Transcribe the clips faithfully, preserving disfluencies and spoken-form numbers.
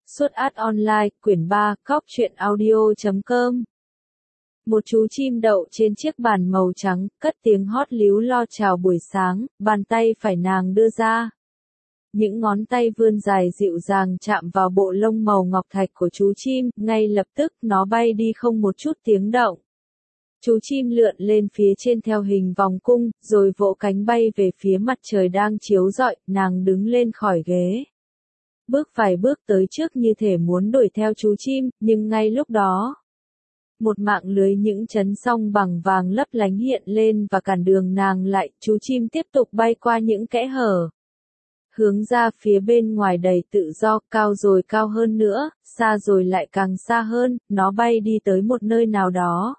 Suốt át online, quyển ba, cóc truyện audio chấm com. Một chú chim đậu trên chiếc bàn màu trắng, cất tiếng hót líu lo chào buổi sáng, bàn tay phải nàng đưa ra. Những ngón tay vươn dài dịu dàng chạm vào bộ lông màu ngọc thạch của chú chim, ngay lập tức nó bay đi không một chút tiếng động. Chú chim lượn lên phía trên theo hình vòng cung, rồi vỗ cánh bay về phía mặt trời đang chiếu rọi, nàng đứng lên khỏi ghế. Bước vài bước tới trước như thể muốn đuổi theo chú chim, nhưng ngay lúc đó, một mạng lưới những chấn song bằng vàng lấp lánh hiện lên và cản đường nàng lại, chú chim tiếp tục bay qua những kẽ hở. Hướng ra phía bên ngoài đầy tự do, cao rồi cao hơn nữa, xa rồi lại càng xa hơn, nó bay đi tới một nơi nào đó.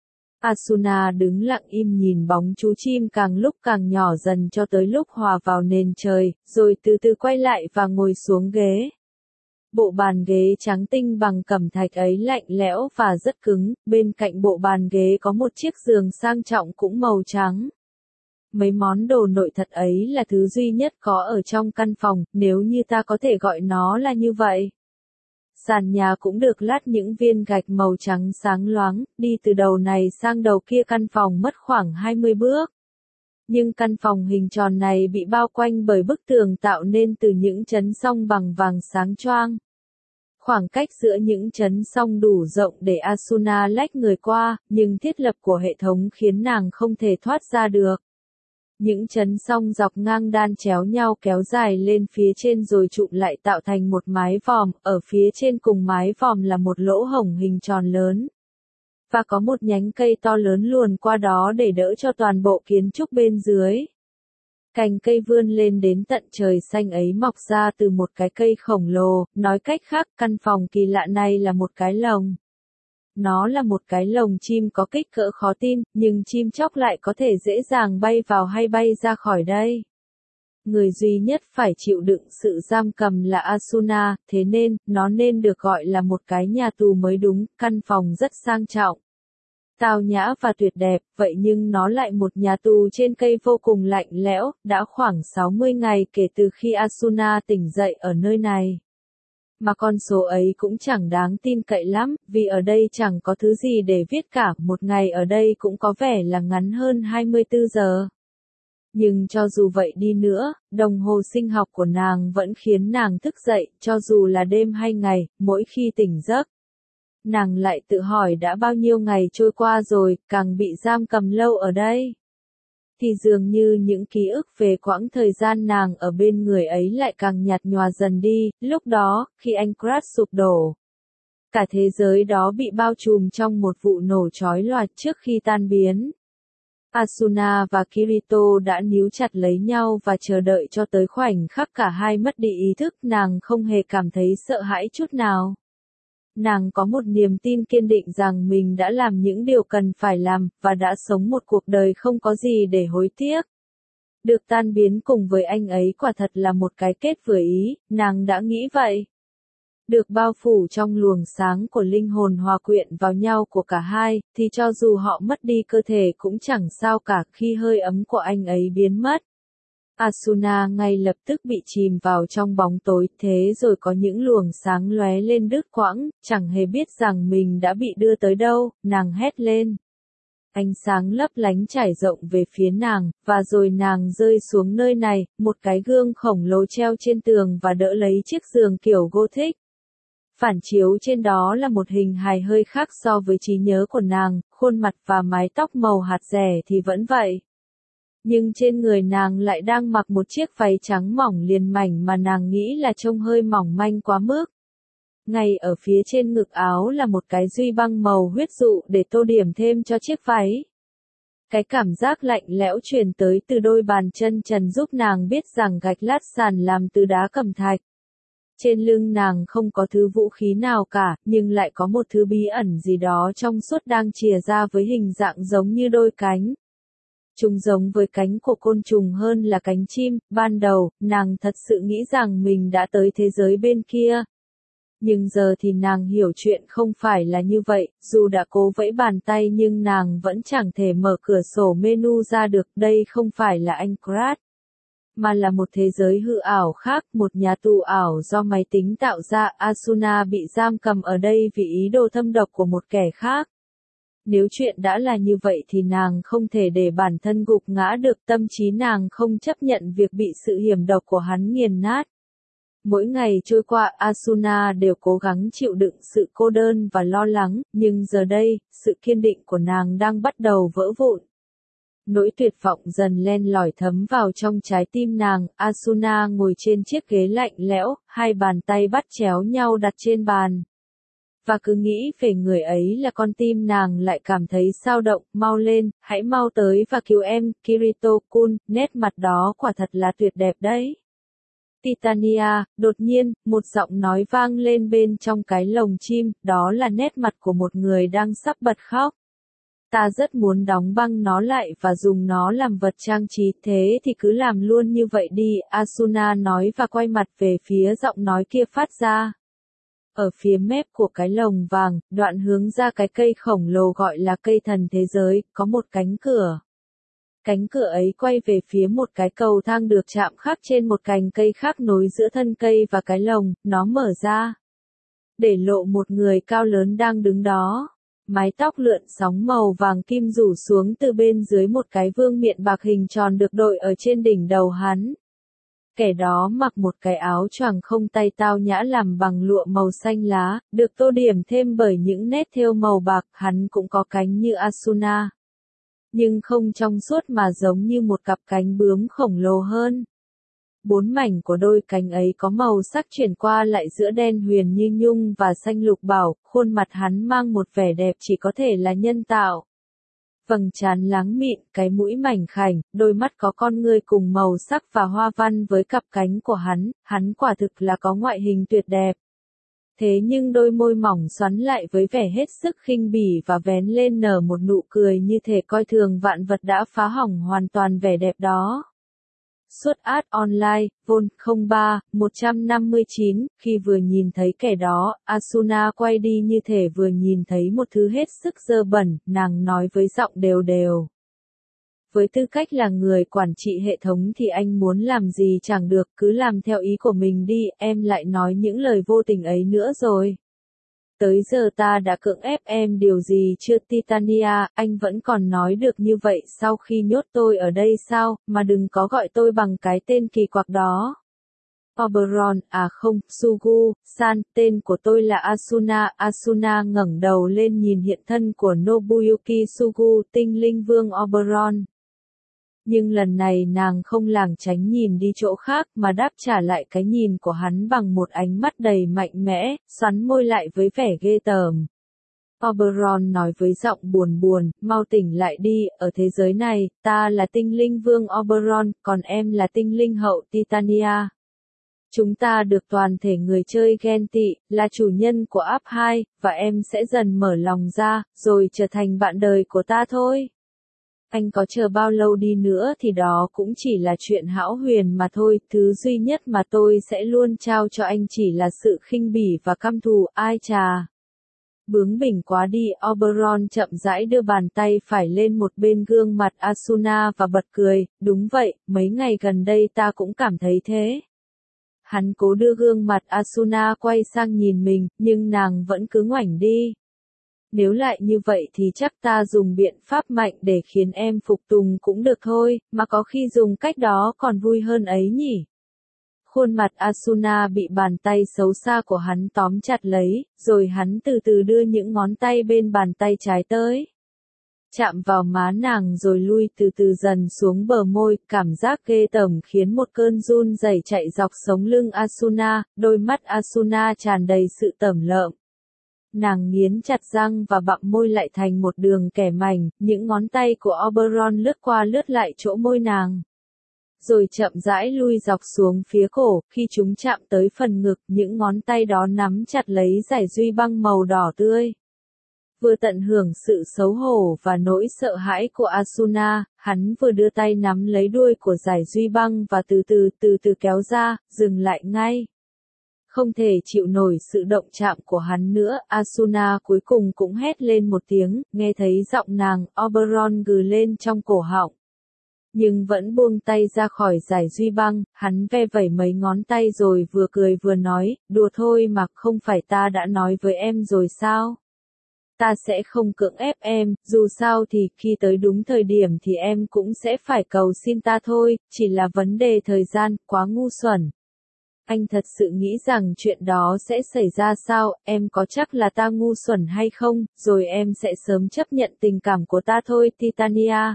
Asuna đứng lặng im nhìn bóng chú chim càng lúc càng nhỏ dần cho tới lúc hòa vào nền trời, rồi từ từ quay lại và ngồi xuống ghế. Bộ bàn ghế trắng tinh bằng cẩm thạch ấy lạnh lẽo và rất cứng, bên cạnh bộ bàn ghế có một chiếc giường sang trọng cũng màu trắng. Mấy món đồ nội thất ấy là thứ duy nhất có ở trong căn phòng, nếu như ta có thể gọi nó là như vậy. Sàn nhà cũng được lát những viên gạch màu trắng sáng loáng, đi từ đầu này sang đầu kia căn phòng mất khoảng hai mươi bước. Nhưng căn phòng hình tròn này bị bao quanh bởi bức tường tạo nên từ những chấn song bằng vàng sáng choang. Khoảng cách giữa những chấn song đủ rộng để Asuna lách người qua, nhưng thiết lập của hệ thống khiến nàng không thể thoát ra được. Những chấn song dọc ngang đan chéo nhau kéo dài lên phía trên rồi trụm lại tạo thành một mái vòm, ở phía trên cùng mái vòm là một lỗ hổng hình tròn lớn. Và có một nhánh cây to lớn luồn qua đó để đỡ cho toàn bộ kiến trúc bên dưới. Cành cây vươn lên đến tận trời xanh ấy mọc ra từ một cái cây khổng lồ, nói cách khác, căn phòng kỳ lạ này là một cái lồng. Nó là một cái lồng chim có kích cỡ khó tin, nhưng chim chóc lại có thể dễ dàng bay vào hay bay ra khỏi đây. Người duy nhất phải chịu đựng sự giam cầm là Asuna, thế nên, nó nên được gọi là một cái nhà tù mới đúng, căn phòng rất sang trọng. Tao nhã và tuyệt đẹp, vậy nhưng nó lại một nhà tù trên cây vô cùng lạnh lẽo, đã khoảng sáu mươi ngày kể từ khi Asuna tỉnh dậy ở nơi này. Mà con số ấy cũng chẳng đáng tin cậy lắm, vì ở đây chẳng có thứ gì để viết cả, một ngày ở đây cũng có vẻ là ngắn hơn hai mươi tư giờ. Nhưng cho dù vậy đi nữa, đồng hồ sinh học của nàng vẫn khiến nàng thức dậy, cho dù là đêm hay ngày, mỗi khi tỉnh giấc. Nàng lại tự hỏi đã bao nhiêu ngày trôi qua rồi, càng bị giam cầm lâu ở đây. Thì dường như những ký ức về quãng thời gian nàng ở bên người ấy lại càng nhạt nhòa dần đi, lúc đó, khi Anchorage sụp đổ. Cả thế giới đó bị bao trùm trong một vụ nổ chói lòa trước khi tan biến. Asuna và Kirito đã níu chặt lấy nhau và chờ đợi cho tới khoảnh khắc cả hai mất đi ý thức, nàng không hề cảm thấy sợ hãi chút nào. Nàng có một niềm tin kiên định rằng mình đã làm những điều cần phải làm, và đã sống một cuộc đời không có gì để hối tiếc. Được tan biến cùng với anh ấy quả thật là một cái kết vừa ý, nàng đã nghĩ vậy. Được bao phủ trong luồng sáng của linh hồn hòa quyện vào nhau của cả hai, thì cho dù họ mất đi cơ thể cũng chẳng sao cả khi hơi ấm của anh ấy biến mất. Asuna ngay lập tức bị chìm vào trong bóng tối, thế rồi có những luồng sáng lóe lên đứt quãng, chẳng hề biết rằng mình đã bị đưa tới đâu, nàng hét lên. Ánh sáng lấp lánh trải rộng về phía nàng, và rồi nàng rơi xuống nơi này, một cái gương khổng lồ treo trên tường và đỡ lấy chiếc giường kiểu Gothic. Phản chiếu trên đó là một hình hài hơi khác so với trí nhớ của nàng, khuôn mặt và mái tóc màu hạt rẻ thì vẫn vậy. Nhưng trên người nàng lại đang mặc một chiếc váy trắng mỏng liền mảnh mà nàng nghĩ là trông hơi mỏng manh quá mức. Ngay ở phía trên ngực áo là một cái duy băng màu huyết dụ để tô điểm thêm cho chiếc váy. Cái cảm giác lạnh lẽo truyền tới từ đôi bàn chân trần giúp nàng biết rằng gạch lát sàn làm từ đá cẩm thạch. Trên lưng nàng không có thứ vũ khí nào cả, nhưng lại có một thứ bí ẩn gì đó trong suốt đang chìa ra với hình dạng giống như đôi cánh. Chúng giống với cánh của côn trùng hơn là cánh chim, ban đầu, nàng thật sự nghĩ rằng mình đã tới thế giới bên kia. Nhưng giờ thì nàng hiểu chuyện không phải là như vậy, dù đã cố vẫy bàn tay nhưng nàng vẫn chẳng thể mở cửa sổ menu ra được, đây không phải là Anchorage. mà là một thế giới hư ảo khác, một nhà tù ảo do máy tính tạo ra. Asuna bị giam cầm ở đây vì ý đồ thâm độc của một kẻ khác. Nếu chuyện đã là như vậy thì nàng không thể để bản thân gục ngã được, tâm trí nàng không chấp nhận việc bị sự hiểm độc của hắn nghiền nát. Mỗi ngày trôi qua, Asuna đều cố gắng chịu đựng sự cô đơn và lo lắng, nhưng giờ đây, sự kiên định của nàng đang bắt đầu vỡ vụn. Nỗi tuyệt vọng dần len lỏi thấm vào trong trái tim nàng. Asuna ngồi trên chiếc ghế lạnh lẽo, hai bàn tay bắt chéo nhau đặt trên bàn. Và cứ nghĩ về người ấy là con tim nàng lại cảm thấy xao động. Mau lên, hãy mau tới và cứu em, Kirito-kun, nét mặt đó quả thật là tuyệt đẹp đấy. Titania, đột nhiên, một giọng nói vang lên bên trong cái lồng chim, đó là nét mặt của một người đang sắp bật khóc. Ta rất muốn đóng băng nó lại và dùng nó làm vật trang trí, thế thì cứ làm luôn như vậy đi, Asuna nói và quay mặt về phía giọng nói kia phát ra. Ở phía mép của cái lồng vàng, đoạn hướng ra cái cây khổng lồ gọi là cây thần thế giới, có một cánh cửa. Cánh cửa ấy quay về phía một cái cầu thang được chạm khắc trên một cành cây khác nối giữa thân cây và cái lồng, nó mở ra. Để lộ một người cao lớn đang đứng đó. Mái tóc lượn sóng màu vàng kim rủ xuống từ bên dưới một cái vương miện bạc hình tròn được đội ở trên đỉnh đầu hắn. Kẻ đó mặc một cái áo choàng không tay tao nhã làm bằng lụa màu xanh lá, được tô điểm thêm bởi những nét thêu màu bạc, hắn cũng có cánh như Asuna. Nhưng không trong suốt mà giống như một cặp cánh bướm khổng lồ hơn. Bốn mảnh của đôi cánh ấy có màu sắc chuyển qua lại giữa đen huyền như nhung và xanh lục bảo, khuôn mặt hắn mang một vẻ đẹp chỉ có thể là nhân tạo. Vầng trán láng mịn, cái mũi mảnh khảnh, đôi mắt có con ngươi cùng màu sắc và hoa văn với cặp cánh của hắn, hắn quả thực là có ngoại hình tuyệt đẹp. Thế nhưng đôi môi mỏng xoắn lại với vẻ hết sức khinh bỉ và vén lên nở một nụ cười như thể coi thường vạn vật đã phá hỏng hoàn toàn vẻ đẹp đó. Xuất ad online, Vol không ba, một trăm năm mươi chín, khi vừa nhìn thấy kẻ đó, Asuna quay đi như thể vừa nhìn thấy một thứ hết sức dơ bẩn, nàng nói với giọng đều đều. Với tư cách là người quản trị hệ thống thì anh muốn làm gì chẳng được, cứ làm theo ý của mình đi, em lại nói những lời vô tình ấy nữa rồi. Tới giờ ta đã cưỡng ép em điều gì chưa Titania, anh vẫn còn nói được như vậy sau khi nhốt tôi ở đây sao, mà đừng có gọi tôi bằng cái tên kỳ quặc đó. Oberon, à không, Sugu, san, tên của tôi là Asuna. Asuna ngẩng đầu lên nhìn hiện thân của Nobuyuki Sugu, tinh linh vương Oberon. Nhưng lần này nàng không lảng tránh nhìn đi chỗ khác mà đáp trả lại cái nhìn của hắn bằng một ánh mắt đầy mạnh mẽ, xoắn môi lại với vẻ ghê tởm. Oberon nói với giọng buồn buồn, mau tỉnh lại đi, ở thế giới này, ta là tinh linh vương Oberon, còn em là tinh linh hậu Titania. Chúng ta được toàn thể người chơi ghen tị, là chủ nhân của app hai, và em sẽ dần mở lòng ra, rồi trở thành bạn đời của ta thôi. Anh có chờ bao lâu đi nữa thì đó cũng chỉ là chuyện hão huyền mà thôi, thứ duy nhất mà tôi sẽ luôn trao cho anh chỉ là sự khinh bỉ và căm thù, ai chà. Bướng bỉnh quá đi, Oberon chậm rãi đưa bàn tay phải lên một bên gương mặt Asuna và bật cười, đúng vậy, mấy ngày gần đây ta cũng cảm thấy thế. Hắn cố đưa gương mặt Asuna quay sang nhìn mình, nhưng nàng vẫn cứ ngoảnh đi. Nếu lại như vậy thì chắc ta dùng biện pháp mạnh để khiến em phục tùng cũng được thôi, mà có khi dùng cách đó còn vui hơn ấy nhỉ. Khuôn mặt Asuna bị bàn tay xấu xa của hắn tóm chặt lấy, rồi hắn từ từ đưa những ngón tay bên bàn tay trái tới. Chạm vào má nàng rồi lui từ từ dần xuống bờ môi, cảm giác ghê tởm khiến một cơn run rẩy chạy dọc sống lưng Asuna, đôi mắt Asuna tràn đầy sự tởm lợm. Nàng nghiến chặt răng và bặm môi lại thành một đường kẻ mảnh, những ngón tay của Oberon lướt qua lướt lại chỗ môi nàng. Rồi chậm rãi lui dọc xuống phía cổ, khi chúng chạm tới phần ngực, những ngón tay đó nắm chặt lấy dải duy băng màu đỏ tươi. Vừa tận hưởng sự xấu hổ và nỗi sợ hãi của Asuna, hắn vừa đưa tay nắm lấy đuôi của dải duy băng và từ từ từ từ kéo ra, dừng lại ngay. Không thể chịu nổi sự động chạm của hắn nữa, Asuna cuối cùng cũng hét lên một tiếng, nghe thấy giọng nàng, Oberon gừ lên trong cổ họng. Nhưng vẫn buông tay ra khỏi giải duy băng, hắn ve vẩy mấy ngón tay rồi vừa cười vừa nói, đùa thôi mà, không phải ta đã nói với em rồi sao? Ta sẽ không cưỡng ép em, dù sao thì khi tới đúng thời điểm thì em cũng sẽ phải cầu xin ta thôi, chỉ là vấn đề thời gian, quá ngu xuẩn. Anh thật sự nghĩ rằng chuyện đó sẽ xảy ra sao, em có chắc là ta ngu xuẩn hay không, rồi em sẽ sớm chấp nhận tình cảm của ta thôi, Titania.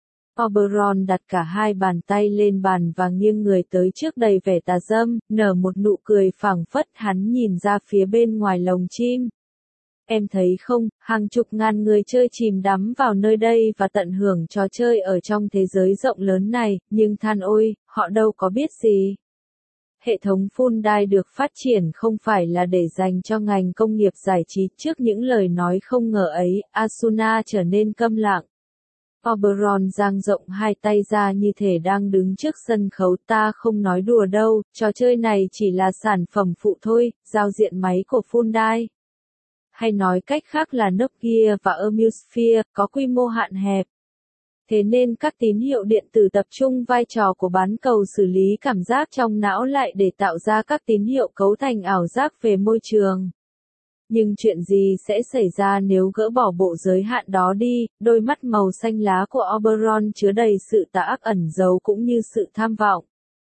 Oberon đặt cả hai bàn tay lên bàn và nghiêng người tới trước đầy vẻ tà dâm, nở một nụ cười phảng phất, hắn nhìn ra phía bên ngoài lồng chim. Em thấy không, hàng chục ngàn người chơi chìm đắm vào nơi đây và tận hưởng trò chơi ở trong thế giới rộng lớn này, nhưng than ôi, họ đâu có biết gì. Hệ thống Fundai được phát triển không phải là để dành cho ngành công nghiệp giải trí. Trước những lời nói không ngờ ấy, Asuna trở nên câm lặng. Oberon dang rộng hai tay ra như thể đang đứng trước sân khấu. Ta không nói đùa đâu, trò chơi này chỉ là sản phẩm phụ thôi, giao diện máy của Fundai. Hay nói cách khác là Nokia và Amusphere, có quy mô hạn hẹp. Thế nên các tín hiệu điện tử tập trung vai trò của bán cầu xử lý cảm giác trong não lại để tạo ra các tín hiệu cấu thành ảo giác về môi trường. Nhưng chuyện gì sẽ xảy ra nếu gỡ bỏ bộ giới hạn đó đi? Đôi mắt màu xanh lá của Oberon chứa đầy sự tà ác ẩn giấu cũng như sự tham vọng.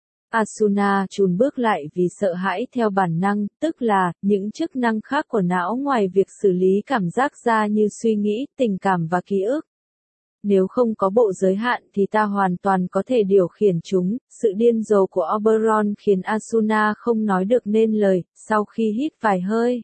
Asuna chùn bước lại vì sợ hãi theo bản năng, tức là, những chức năng khác của não ngoài việc xử lý cảm giác ra như suy nghĩ, tình cảm và ký ức. Nếu không có bộ giới hạn thì ta hoàn toàn có thể điều khiển chúng. Sự điên rồ của Oberon khiến Asuna không nói được nên lời, sau khi hít vài hơi.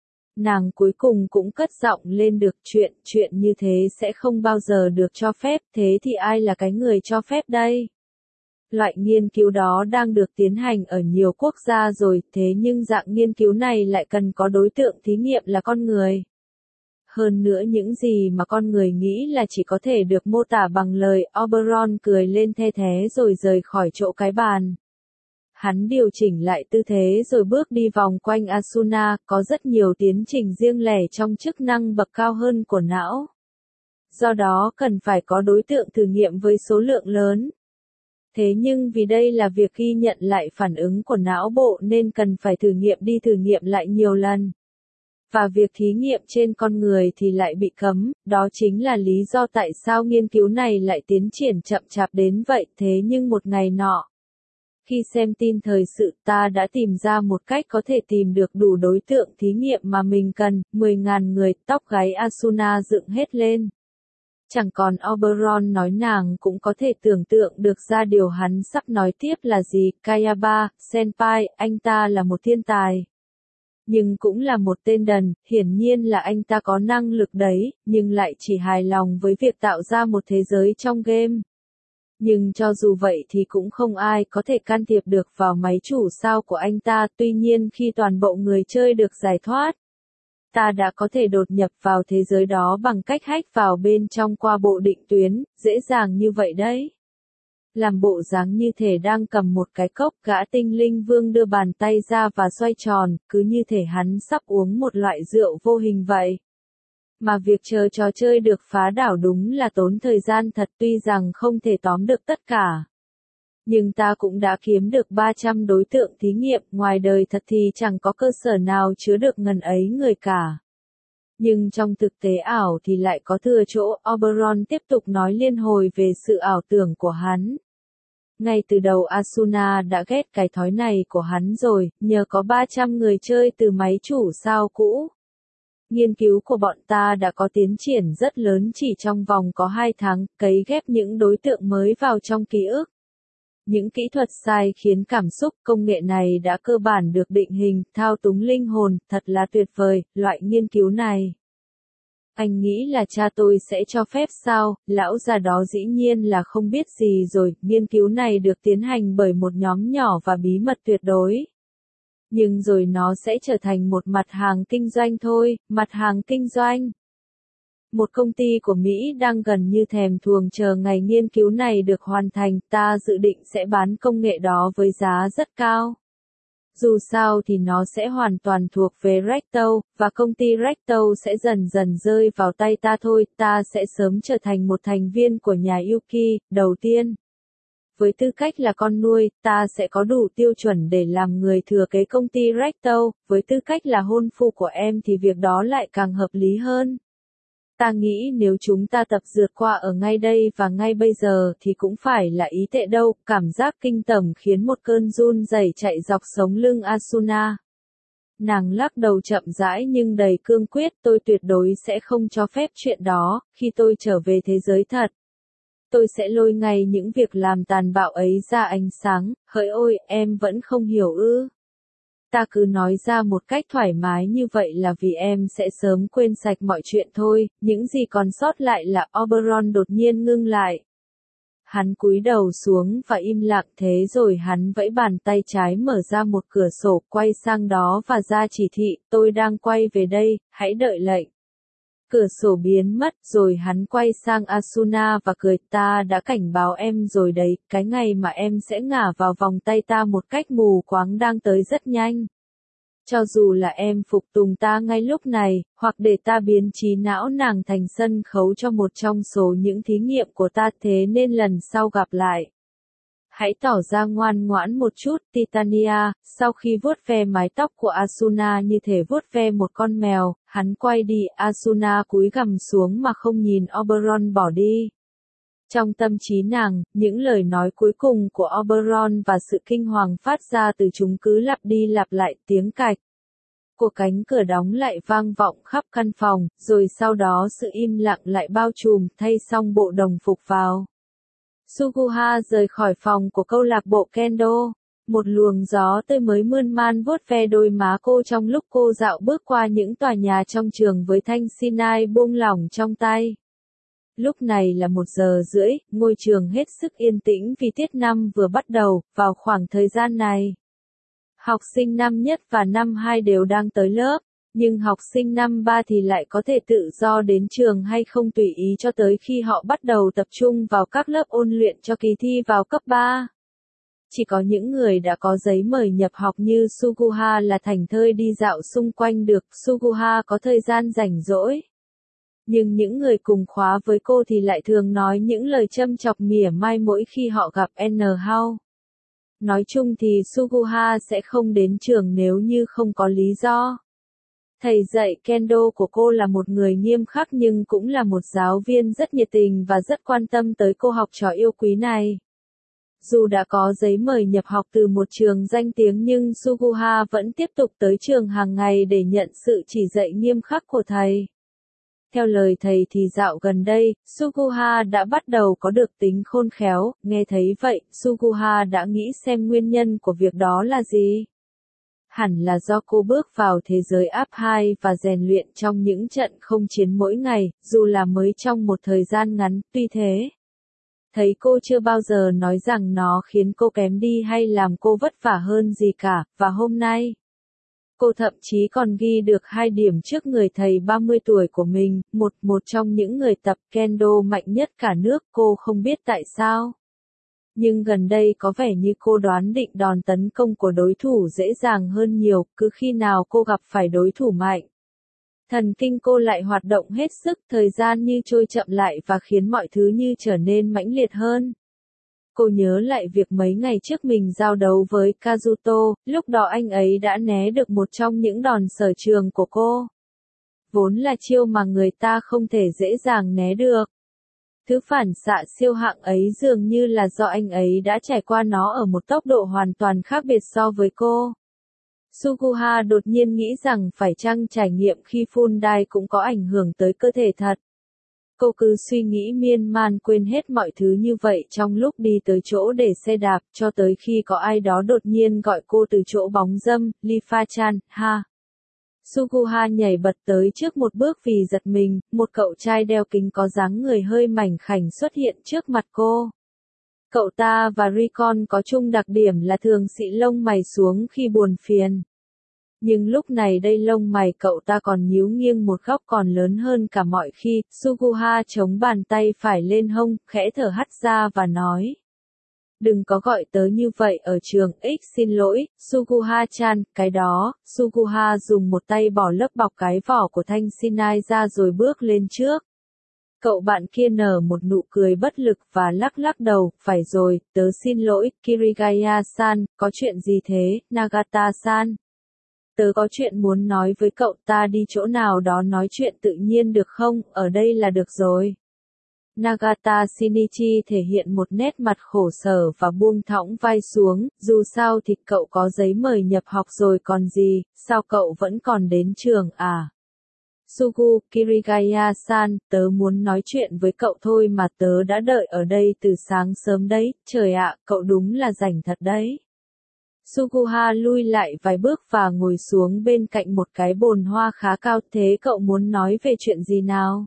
Nàng cuối cùng cũng cất giọng lên được, chuyện, chuyện như thế sẽ không bao giờ được cho phép, thế thì ai là cái người cho phép đây? Loại nghiên cứu đó đang được tiến hành ở nhiều quốc gia rồi, thế nhưng dạng nghiên cứu này lại cần có đối tượng thí nghiệm là con người. Hơn nữa những gì mà con người nghĩ là chỉ có thể được mô tả bằng lời. Oberon cười lên the thé rồi rời khỏi chỗ cái bàn. Hắn điều chỉnh lại tư thế rồi bước đi vòng quanh Asuna, có rất nhiều tiến trình riêng lẻ trong chức năng bậc cao hơn của não. Do đó cần phải có đối tượng thử nghiệm với số lượng lớn. Thế nhưng vì đây là việc ghi nhận lại phản ứng của não bộ nên cần phải thử nghiệm đi thử nghiệm lại nhiều lần. Và việc thí nghiệm trên con người thì lại bị cấm, đó chính là lý do tại sao nghiên cứu này lại tiến triển chậm chạp đến vậy. Thế nhưng một ngày nọ, khi xem tin thời sự, ta đã tìm ra một cách có thể tìm được đủ đối tượng thí nghiệm mà mình cần. Mười ngàn người, tóc gáy Asuna dựng hết lên. Chẳng còn Oberon nói, nàng cũng có thể tưởng tượng được ra điều hắn sắp nói tiếp là gì. Kayaba, Senpai, anh ta là một thiên tài. Nhưng cũng là một tên đần, hiển nhiên là anh ta có năng lực đấy, nhưng lại chỉ hài lòng với việc tạo ra một thế giới trong game. Nhưng cho dù vậy thì cũng không ai có thể can thiệp được vào máy chủ sao của anh ta, tuy nhiên khi toàn bộ người chơi được giải thoát, ta đã có thể đột nhập vào thế giới đó bằng cách hack vào bên trong qua bộ định tuyến, dễ dàng như vậy đấy. Làm bộ dáng như thể đang cầm một cái cốc, gã tinh linh vương đưa bàn tay ra và xoay tròn, cứ như thể hắn sắp uống một loại rượu vô hình vậy. Mà việc chờ trò chơi được phá đảo đúng là tốn thời gian thật, tuy rằng không thể tóm được tất cả. Nhưng ta cũng đã kiếm được ba trăm đối tượng thí nghiệm, ngoài đời thật thì chẳng có cơ sở nào chứa được ngần ấy người cả. Nhưng trong thực tế ảo thì lại có thừa chỗ. Oberon tiếp tục nói liên hồi về sự ảo tưởng của hắn. Ngay từ đầu Asuna đã ghét cái thói này của hắn rồi, nhờ có ba trăm người chơi từ máy chủ sao cũ. Nghiên cứu của bọn ta đã có tiến triển rất lớn chỉ trong vòng có hai tháng, cấy ghép những đối tượng mới vào trong ký ức. Những kỹ thuật sai khiến cảm xúc, công nghệ này đã cơ bản được định hình, thao túng linh hồn, thật là tuyệt vời, loại nghiên cứu này. Anh nghĩ là cha tôi sẽ cho phép sao? Lão già đó dĩ nhiên là không biết gì rồi, nghiên cứu này được tiến hành bởi một nhóm nhỏ và bí mật tuyệt đối. Nhưng rồi nó sẽ trở thành một mặt hàng kinh doanh thôi, mặt hàng kinh doanh. Một công ty của Mỹ đang gần như thèm thuồng chờ ngày nghiên cứu này được hoàn thành, ta dự định sẽ bán công nghệ đó với giá rất cao. Dù sao thì nó sẽ hoàn toàn thuộc về Recto, và công ty Recto sẽ dần dần rơi vào tay ta thôi, ta sẽ sớm trở thành một thành viên của nhà Yuki. Đầu tiên, với tư cách là con nuôi, ta sẽ có đủ tiêu chuẩn để làm người thừa kế công ty Recto, với tư cách là hôn phu của em thì việc đó lại càng hợp lý hơn. Ta nghĩ nếu chúng ta tập rượt qua ở ngay đây và ngay bây giờ thì cũng phải là ý tệ đâu, cảm giác kinh tởm khiến một cơn run rẩy chạy dọc sống lưng Asuna. Nàng lắc đầu chậm rãi nhưng đầy cương quyết, tôi tuyệt đối sẽ không cho phép chuyện đó, khi tôi trở về thế giới thật. Tôi sẽ lôi ngay những việc làm tàn bạo ấy ra ánh sáng. Hỡi ôi, em vẫn không hiểu ư? Ta cứ nói ra một cách thoải mái như vậy là vì em sẽ sớm quên sạch mọi chuyện thôi, những gì còn sót lại là Oberon đột nhiên ngưng lại. Hắn cúi đầu xuống và im lặng, thế rồi hắn vẫy bàn tay trái mở ra một cửa sổ, quay sang đó và ra chỉ thị, tôi đang quay về đây, hãy đợi lệnh. Cửa sổ biến mất rồi hắn quay sang Asuna và cười, ta đã cảnh báo em rồi đấy, cái ngày mà em sẽ ngả vào vòng tay ta một cách mù quáng đang tới rất nhanh. Cho dù là em phục tùng ta ngay lúc này, hoặc để ta biến trí não nàng thành sân khấu cho một trong số những thí nghiệm của ta, thế nên lần sau gặp lại. Hãy tỏ ra ngoan ngoãn một chút, Titania. Sau khi vuốt ve mái tóc của Asuna như thể vuốt ve một con mèo, hắn quay đi, Asuna cúi gằm xuống mà không nhìn Oberon bỏ đi. Trong tâm trí nàng, những lời nói cuối cùng của Oberon và sự kinh hoàng phát ra từ chúng cứ lặp đi lặp lại, tiếng cạch của cánh cửa đóng lại vang vọng khắp căn phòng, rồi sau đó sự im lặng lại bao trùm, thay xong bộ đồng phục vào. Suguha rời khỏi phòng của câu lạc bộ Kendo. Một luồng gió tươi mới mơn man vuốt ve đôi má cô trong lúc cô dạo bước qua những tòa nhà trong trường với thanh Sinai buông lỏng trong tay. Lúc này là một giờ rưỡi, ngôi trường hết sức yên tĩnh vì tiết năm vừa bắt đầu. Vào khoảng thời gian này, học sinh năm nhất và năm hai đều đang tới lớp, nhưng học sinh năm ba thì lại có thể tự do đến trường hay không tùy ý cho tới khi họ bắt đầu tập trung vào các lớp ôn luyện cho kỳ thi vào cấp ba. Chỉ có những người đã có giấy mời nhập học như Suguha là thảnh thơi đi dạo xung quanh được. Suguha có thời gian rảnh rỗi. Nhưng những người cùng khóa với cô thì lại thường nói những lời châm chọc mỉa mai mỗi khi họ gặp N Hao. Nói chung thì Suguha sẽ không đến trường nếu như không có lý do. Thầy dạy Kendo của cô là một người nghiêm khắc nhưng cũng là một giáo viên rất nhiệt tình và rất quan tâm tới cô học trò yêu quý này. Dù đã có giấy mời nhập học từ một trường danh tiếng nhưng Suguha vẫn tiếp tục tới trường hàng ngày để nhận sự chỉ dạy nghiêm khắc của thầy. Theo lời thầy thì dạo gần đây, Suguha đã bắt đầu có được tính khôn khéo. Nghe thấy vậy, Suguha đã nghĩ xem nguyên nhân của việc đó là gì. Hẳn là do cô bước vào thế giới áp hai và rèn luyện trong những trận không chiến mỗi ngày, dù là mới trong một thời gian ngắn. Tuy thế, thấy cô chưa bao giờ nói rằng nó khiến cô kém đi hay làm cô vất vả hơn gì cả, và hôm nay, cô thậm chí còn ghi được hai điểm trước người thầy ba mươi tuổi của mình, một một trong những người tập Kendo mạnh nhất cả nước. Cô không biết tại sao, nhưng gần đây có vẻ như cô đoán định đòn tấn công của đối thủ dễ dàng hơn nhiều, cứ khi nào cô gặp phải đối thủ mạnh. Thần kinh cô lại hoạt động hết sức, thời gian như trôi chậm lại và khiến mọi thứ như trở nên mãnh liệt hơn. Cô nhớ lại việc mấy ngày trước mình giao đấu với Kazuto, lúc đó anh ấy đã né được một trong những đòn sở trường của cô. Vốn là chiêu mà người ta không thể dễ dàng né được. Thứ phản xạ siêu hạng ấy dường như là do anh ấy đã trải qua nó ở một tốc độ hoàn toàn khác biệt so với cô. Suguha đột nhiên nghĩ rằng phải chăng trải nghiệm khi phun đai cũng có ảnh hưởng tới cơ thể thật. Cô cứ suy nghĩ miên man quên hết mọi thứ như vậy trong lúc đi tới chỗ để xe đạp, cho tới khi có ai đó đột nhiên gọi cô từ chỗ bóng râm, Lifa-chan, ha. Suguha nhảy bật tới trước một bước vì giật mình, một cậu trai đeo kính có dáng người hơi mảnh khảnh xuất hiện trước mặt cô. Cậu ta và Rikon có chung đặc điểm là thường xị lông mày xuống khi buồn phiền. Nhưng lúc này đây lông mày cậu ta còn nhíu nghiêng một góc còn lớn hơn cả mọi khi. Suguha chống bàn tay phải lên hông, khẽ thở hắt ra và nói. Đừng có gọi tớ như vậy ở trường. X xin lỗi, Suguha-chan, cái đó. Suguha dùng một tay bỏ lớp bọc cái vỏ của thanh Sinai ra rồi bước lên trước. Cậu bạn kia nở một nụ cười bất lực và lắc lắc đầu. Phải rồi, tớ xin lỗi, Kirigaya-san, có chuyện gì thế, Nagata-san? Tớ có chuyện muốn nói với cậu, ta đi chỗ nào đó nói chuyện tự nhiên được không, ở đây là được rồi. Nagata Shinichi thể hiện một nét mặt khổ sở và buông thõng vai xuống, dù sao thì cậu có giấy mời nhập học rồi còn gì, sao cậu vẫn còn đến trường à? Sugu, Kirigaya-san, tớ muốn nói chuyện với cậu thôi mà, tớ đã đợi ở đây từ sáng sớm đấy, trời ạ, cậu đúng là rảnh thật đấy. Suguha lui lại vài bước và ngồi xuống bên cạnh một cái bồn hoa khá cao. Thế cậu muốn nói về chuyện gì nào?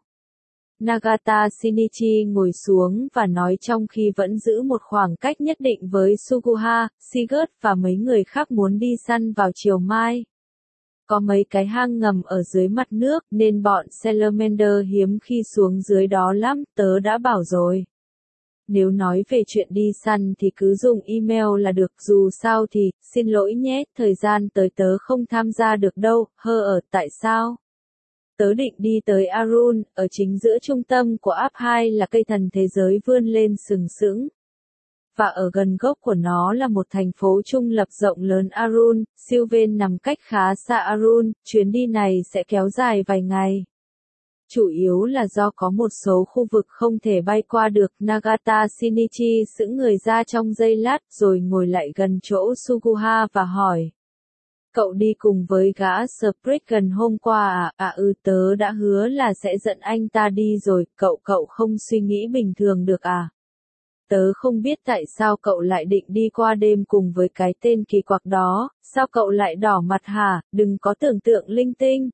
Nagata Shinichi ngồi xuống và nói trong khi vẫn giữ một khoảng cách nhất định với Suguha. Sigurd và mấy người khác muốn đi săn vào chiều mai. Có mấy cái hang ngầm ở dưới mặt nước nên bọn Salamander hiếm khi xuống dưới đó lắm, tớ đã bảo rồi. Nếu nói về chuyện đi săn thì cứ dùng email là được, dù sao thì, xin lỗi nhé, thời gian tới tớ không tham gia được đâu, hơ ở, tại sao? Tớ định đi tới Arun, ở chính giữa trung tâm của áp hai là cây thần thế giới vươn lên sừng sững. Và ở gần gốc của nó là một thành phố trung lập rộng lớn Arun, Sylvan nằm cách khá xa Arun, chuyến đi này sẽ kéo dài vài ngày. Chủ yếu là do có một số khu vực không thể bay qua được. Nagata Shinichi sững người ra trong giây lát rồi ngồi lại gần chỗ Suguha và hỏi. Cậu đi cùng với gã Spriggan hôm qua à? À ừ, tớ đã hứa là sẽ dẫn anh ta đi rồi, cậu cậu không suy nghĩ bình thường được à? Tớ không biết tại sao cậu lại định đi qua đêm cùng với cái tên kỳ quặc đó, sao cậu lại đỏ mặt hả, đừng có tưởng tượng linh tinh.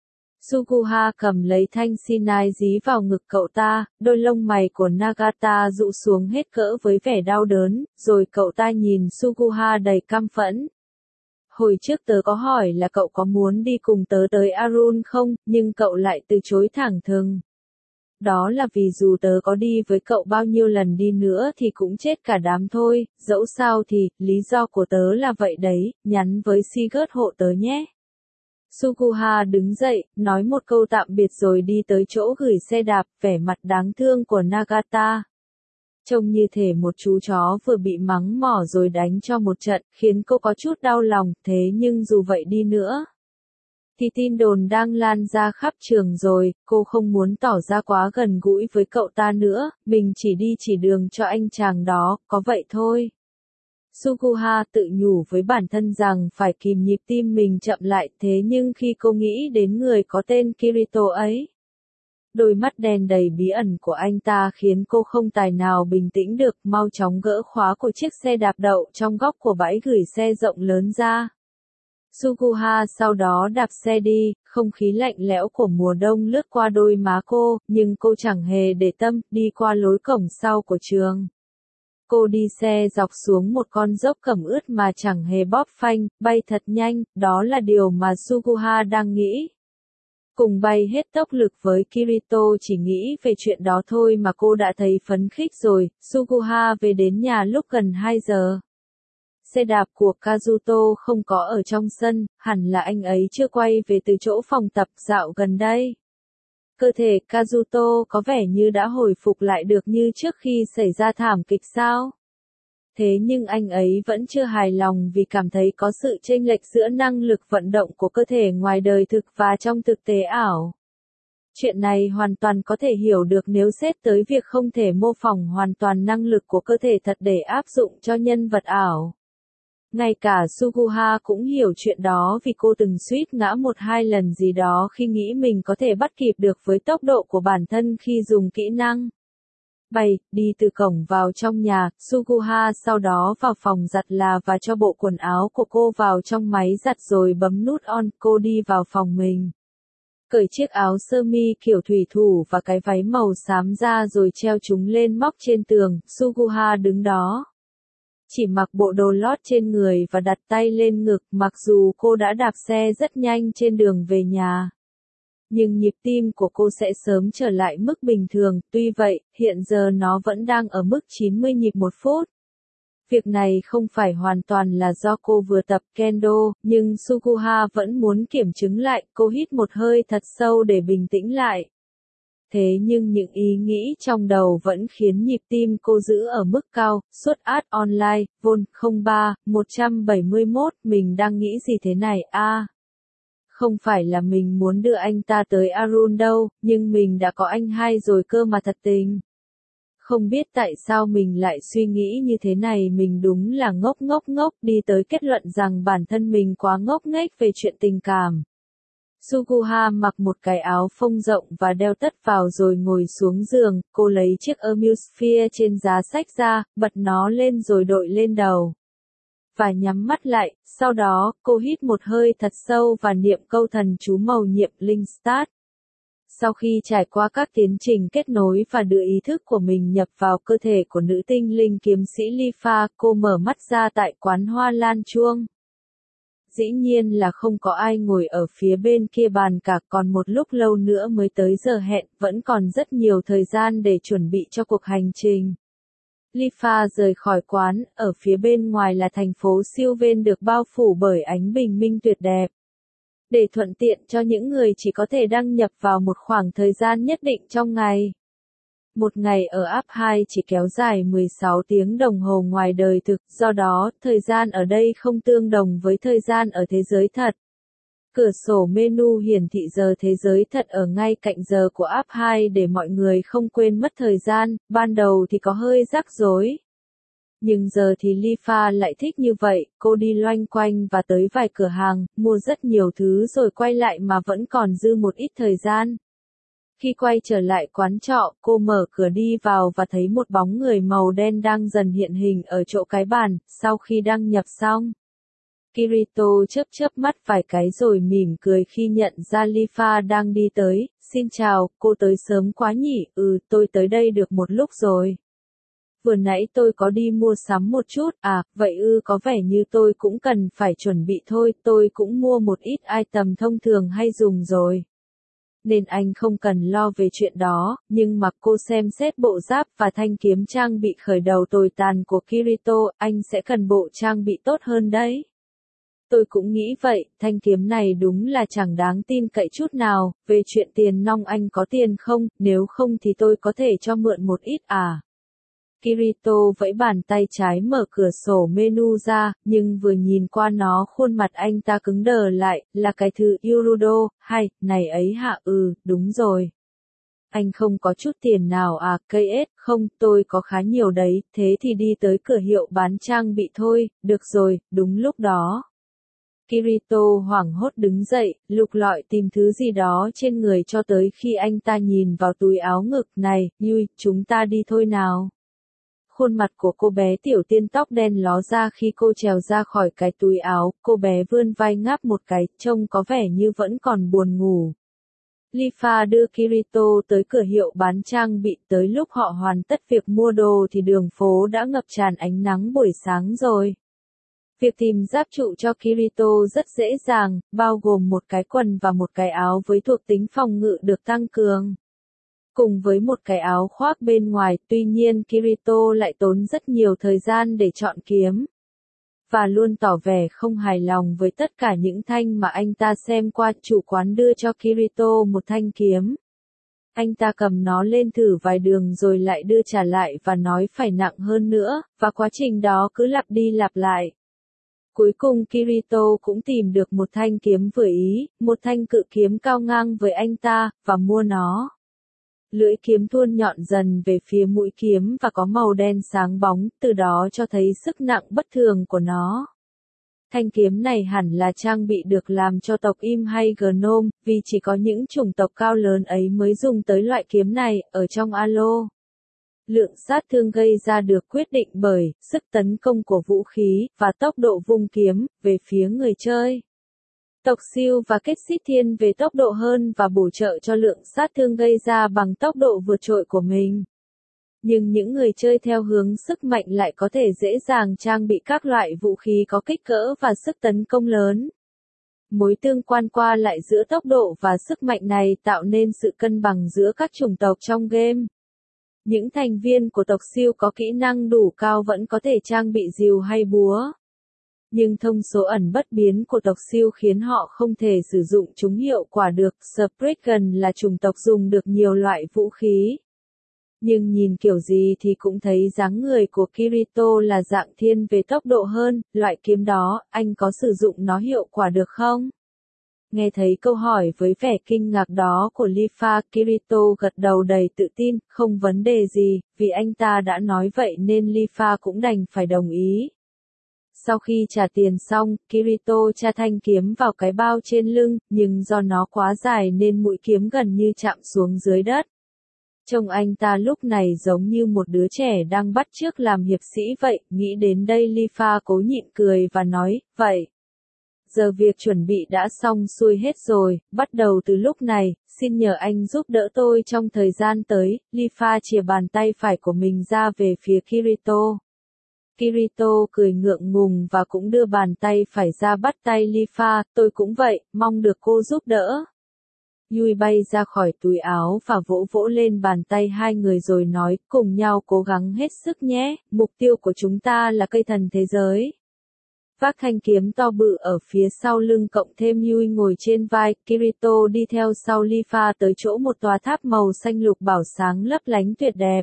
Suguha cầm lấy thanh Sinai dí vào ngực cậu ta, đôi lông mày của Nagata rũ xuống hết cỡ với vẻ đau đớn, rồi cậu ta nhìn Suguha đầy căm phẫn. Hồi trước tớ có hỏi là cậu có muốn đi cùng tớ tới Arun không, nhưng cậu lại từ chối thẳng thừng. Đó là vì dù tớ có đi với cậu bao nhiêu lần đi nữa thì cũng chết cả đám thôi, dẫu sao thì, lý do của tớ là vậy đấy, nhắn với Sigurd hộ tớ nhé. Suguha đứng dậy, nói một câu tạm biệt rồi đi tới chỗ gửi xe đạp, vẻ mặt đáng thương của Nagata. Trông như thể một chú chó vừa bị mắng mỏ rồi đánh cho một trận, khiến cô có chút đau lòng, thế nhưng dù vậy đi nữa. Thì tin đồn đang lan ra khắp trường rồi, cô không muốn tỏ ra quá gần gũi với cậu ta nữa, mình chỉ đi chỉ đường cho anh chàng đó, có vậy thôi. Suguha tự nhủ với bản thân rằng phải kìm nhịp tim mình chậm lại, thế nhưng khi cô nghĩ đến người có tên Kirito ấy, đôi mắt đen đầy bí ẩn của anh ta khiến cô không tài nào bình tĩnh được, mau chóng gỡ khóa của chiếc xe đạp đậu trong góc của bãi gửi xe rộng lớn ra. Suguha sau đó đạp xe đi, không khí lạnh lẽo của mùa đông lướt qua đôi má cô, nhưng cô chẳng hề để tâm, đi qua lối cổng sau của trường. Cô đi xe dọc xuống một con dốc cẩm ướt mà chẳng hề bóp phanh, bay thật nhanh, đó là điều mà Suguha đang nghĩ. Cùng bay hết tốc lực với Kirito chỉ nghĩ về chuyện đó thôi mà cô đã thấy phấn khích rồi. Suguha về đến nhà lúc gần hai giờ. Xe đạp của Kazuto không có ở trong sân, hẳn là anh ấy chưa quay về từ chỗ phòng tập dạo gần đây. Cơ thể Kazuto có vẻ như đã hồi phục lại được như trước khi xảy ra thảm kịch sao? Thế nhưng anh ấy vẫn chưa hài lòng vì cảm thấy có sự chênh lệch giữa năng lực vận động của cơ thể ngoài đời thực và trong thực tế ảo. Chuyện này hoàn toàn có thể hiểu được nếu xét tới việc không thể mô phỏng hoàn toàn năng lực của cơ thể thật để áp dụng cho nhân vật ảo. Ngay cả Suguha cũng hiểu chuyện đó vì cô từng suýt ngã một hai lần gì đó khi nghĩ mình có thể bắt kịp được với tốc độ của bản thân khi dùng kỹ năng. Bay, đi từ cổng vào trong nhà, Suguha sau đó vào phòng giặt là và cho bộ quần áo của cô vào trong máy giặt rồi bấm nút on, cô đi vào phòng mình. Cởi chiếc áo sơ mi kiểu thủy thủ và cái váy màu xám ra rồi treo chúng lên móc trên tường, Suguha đứng đó. Chỉ mặc bộ đồ lót trên người và đặt tay lên ngực, mặc dù cô đã đạp xe rất nhanh trên đường về nhà. Nhưng nhịp tim của cô sẽ sớm trở lại mức bình thường, tuy vậy, hiện giờ nó vẫn đang ở mức chín mươi nhịp một phút. Việc này không phải hoàn toàn là do cô vừa tập kendo, nhưng Suguha vẫn muốn kiểm chứng lại, cô hít một hơi thật sâu để bình tĩnh lại. Thế nhưng những ý nghĩ trong đầu vẫn khiến nhịp tim cô giữ ở mức cao, suốt ad online, vol không ba, một trăm bảy mươi mốt, mình đang nghĩ gì thế này a? À, không phải là mình muốn đưa anh ta tới Arun đâu, nhưng mình đã có anh hai rồi cơ mà thật tình. Không biết tại sao mình lại suy nghĩ như thế này, mình đúng là ngốc ngốc ngốc, đi tới kết luận rằng bản thân mình quá ngốc nghếch về chuyện tình cảm. Suguha mặc một cái áo phông rộng và đeo tất vào rồi ngồi xuống giường, cô lấy chiếc Amusphere trên giá sách ra, bật nó lên rồi đội lên đầu. Và nhắm mắt lại, sau đó, cô hít một hơi thật sâu và niệm câu thần chú màu nhiệm Linh Start. Sau khi trải qua các tiến trình kết nối và đưa ý thức của mình nhập vào cơ thể của nữ tinh linh kiếm sĩ Lifa, cô mở mắt ra tại quán hoa lan chuông. Dĩ nhiên là không có ai ngồi ở phía bên kia bàn cả, còn một lúc lâu nữa mới tới giờ hẹn, vẫn còn rất nhiều thời gian để chuẩn bị cho cuộc hành trình. Lifa rời khỏi quán, ở phía bên ngoài là thành phố Sylvan được bao phủ bởi ánh bình minh tuyệt đẹp. Để thuận tiện cho những người chỉ có thể đăng nhập vào một khoảng thời gian nhất định trong ngày. Một ngày ở app hai chỉ kéo dài mười sáu tiếng đồng hồ ngoài đời thực, do đó, thời gian ở đây không tương đồng với thời gian ở thế giới thật. Cửa sổ menu hiển thị giờ thế giới thật ở ngay cạnh giờ của app hai để mọi người không quên mất thời gian, ban đầu thì có hơi rắc rối. Nhưng giờ thì Lifa lại thích như vậy, cô đi loanh quanh và tới vài cửa hàng, mua rất nhiều thứ rồi quay lại mà vẫn còn dư một ít thời gian. Khi quay trở lại quán trọ, cô mở cửa đi vào và thấy một bóng người màu đen đang dần hiện hình ở chỗ cái bàn, sau khi đăng nhập xong. Kirito chớp chớp mắt vài cái rồi mỉm cười khi nhận ra Lifa đang đi tới, xin chào, cô tới sớm quá nhỉ, ừ, tôi tới đây được một lúc rồi. Vừa nãy tôi có đi mua sắm một chút, à, vậy ư, có vẻ như tôi cũng cần phải chuẩn bị thôi, tôi cũng mua một ít item thông thường hay dùng rồi. Nên anh không cần lo về chuyện đó, nhưng mà cô xem xét bộ giáp và thanh kiếm trang bị khởi đầu tồi tàn của Kirito, anh sẽ cần bộ trang bị tốt hơn đấy. Tôi cũng nghĩ vậy, thanh kiếm này đúng là chẳng đáng tin cậy chút nào, về chuyện tiền nong anh có tiền không, nếu không thì tôi có thể cho mượn một ít à. Kirito vẫy bàn tay trái mở cửa sổ menu ra, nhưng vừa nhìn qua nó khuôn mặt anh ta cứng đờ lại, là cái thứ Yurudo, hay, này ấy hả, ừ, đúng rồi. Anh không có chút tiền nào à, cây ết, không, tôi có khá nhiều đấy, thế thì đi tới cửa hiệu bán trang bị thôi, được rồi, đúng lúc đó. Kirito hoảng hốt đứng dậy, lục lọi tìm thứ gì đó trên người cho tới khi anh ta nhìn vào túi áo ngực này, Yui, chúng ta đi thôi nào. Khuôn mặt của cô bé tiểu tiên tóc đen ló ra khi cô trèo ra khỏi cái túi áo, cô bé vươn vai ngáp một cái, trông có vẻ như vẫn còn buồn ngủ. Lifa đưa Kirito tới cửa hiệu bán trang bị, tới lúc họ hoàn tất việc mua đồ thì đường phố đã ngập tràn ánh nắng buổi sáng rồi. Việc tìm giáp trụ cho Kirito rất dễ dàng, bao gồm một cái quần và một cái áo với thuộc tính phòng ngự được tăng cường. Cùng với một cái áo khoác bên ngoài, tuy nhiên Kirito lại tốn rất nhiều thời gian để chọn kiếm. Và luôn tỏ vẻ không hài lòng với tất cả những thanh mà anh ta xem qua, chủ quán đưa cho Kirito một thanh kiếm. Anh ta cầm nó lên thử vài đường rồi lại đưa trả lại và nói phải nặng hơn nữa, và quá trình đó cứ lặp đi lặp lại. Cuối cùng Kirito cũng tìm được một thanh kiếm vừa ý, một thanh cự kiếm cao ngang với anh ta, và mua nó. Lưỡi kiếm thuôn nhọn dần về phía mũi kiếm và có màu đen sáng bóng, từ đó cho thấy sức nặng bất thường của nó. Thanh kiếm này hẳn là trang bị được làm cho tộc Im hay Gnome, vì chỉ có những chủng tộc cao lớn ấy mới dùng tới loại kiếm này, ở trong Alo. Lượng sát thương gây ra được quyết định bởi sức tấn công của vũ khí và tốc độ vung kiếm về phía người chơi. Tộc Siêu và Kết Xít thiên về tốc độ hơn và bổ trợ cho lượng sát thương gây ra bằng tốc độ vượt trội của mình. Nhưng những người chơi theo hướng sức mạnh lại có thể dễ dàng trang bị các loại vũ khí có kích cỡ và sức tấn công lớn. Mối tương quan qua lại giữa tốc độ và sức mạnh này tạo nên sự cân bằng giữa các chủng tộc trong game. Những thành viên của tộc siêu có kỹ năng đủ cao vẫn có thể trang bị rìu hay búa. Nhưng thông số ẩn bất biến của tộc siêu khiến họ không thể sử dụng chúng hiệu quả được. Spriggan là chủng tộc dùng được nhiều loại vũ khí. Nhưng nhìn kiểu gì thì cũng thấy dáng người của Kirito là dạng thiên về tốc độ hơn, loại kiếm đó, anh có sử dụng nó hiệu quả được không? Nghe thấy câu hỏi với vẻ kinh ngạc đó của Lifa, Kirito gật đầu đầy tự tin, không vấn đề gì, vì anh ta đã nói vậy nên Lifa cũng đành phải đồng ý. Sau khi trả tiền xong, Kirito tra thanh kiếm vào cái bao trên lưng, nhưng do nó quá dài nên mũi kiếm gần như chạm xuống dưới đất. Trông anh ta lúc này giống như một đứa trẻ đang bắt chước làm hiệp sĩ vậy, nghĩ đến đây Lifa cố nhịn cười và nói, vậy. Giờ việc chuẩn bị đã xong xuôi hết rồi, bắt đầu từ lúc này, xin nhờ anh giúp đỡ tôi trong thời gian tới, Lifa chìa bàn tay phải của mình ra về phía Kirito. Kirito cười ngượng ngùng và cũng đưa bàn tay phải ra bắt tay Lifa, tôi cũng vậy, mong được cô giúp đỡ. Yui bay ra khỏi túi áo và vỗ vỗ lên bàn tay hai người rồi nói, cùng nhau cố gắng hết sức nhé, mục tiêu của chúng ta là cây thần thế giới. Vác thanh kiếm to bự ở phía sau lưng cộng thêm Yui ngồi trên vai, Kirito đi theo sau Lifa tới chỗ một tòa tháp màu xanh lục bảo sáng lấp lánh tuyệt đẹp.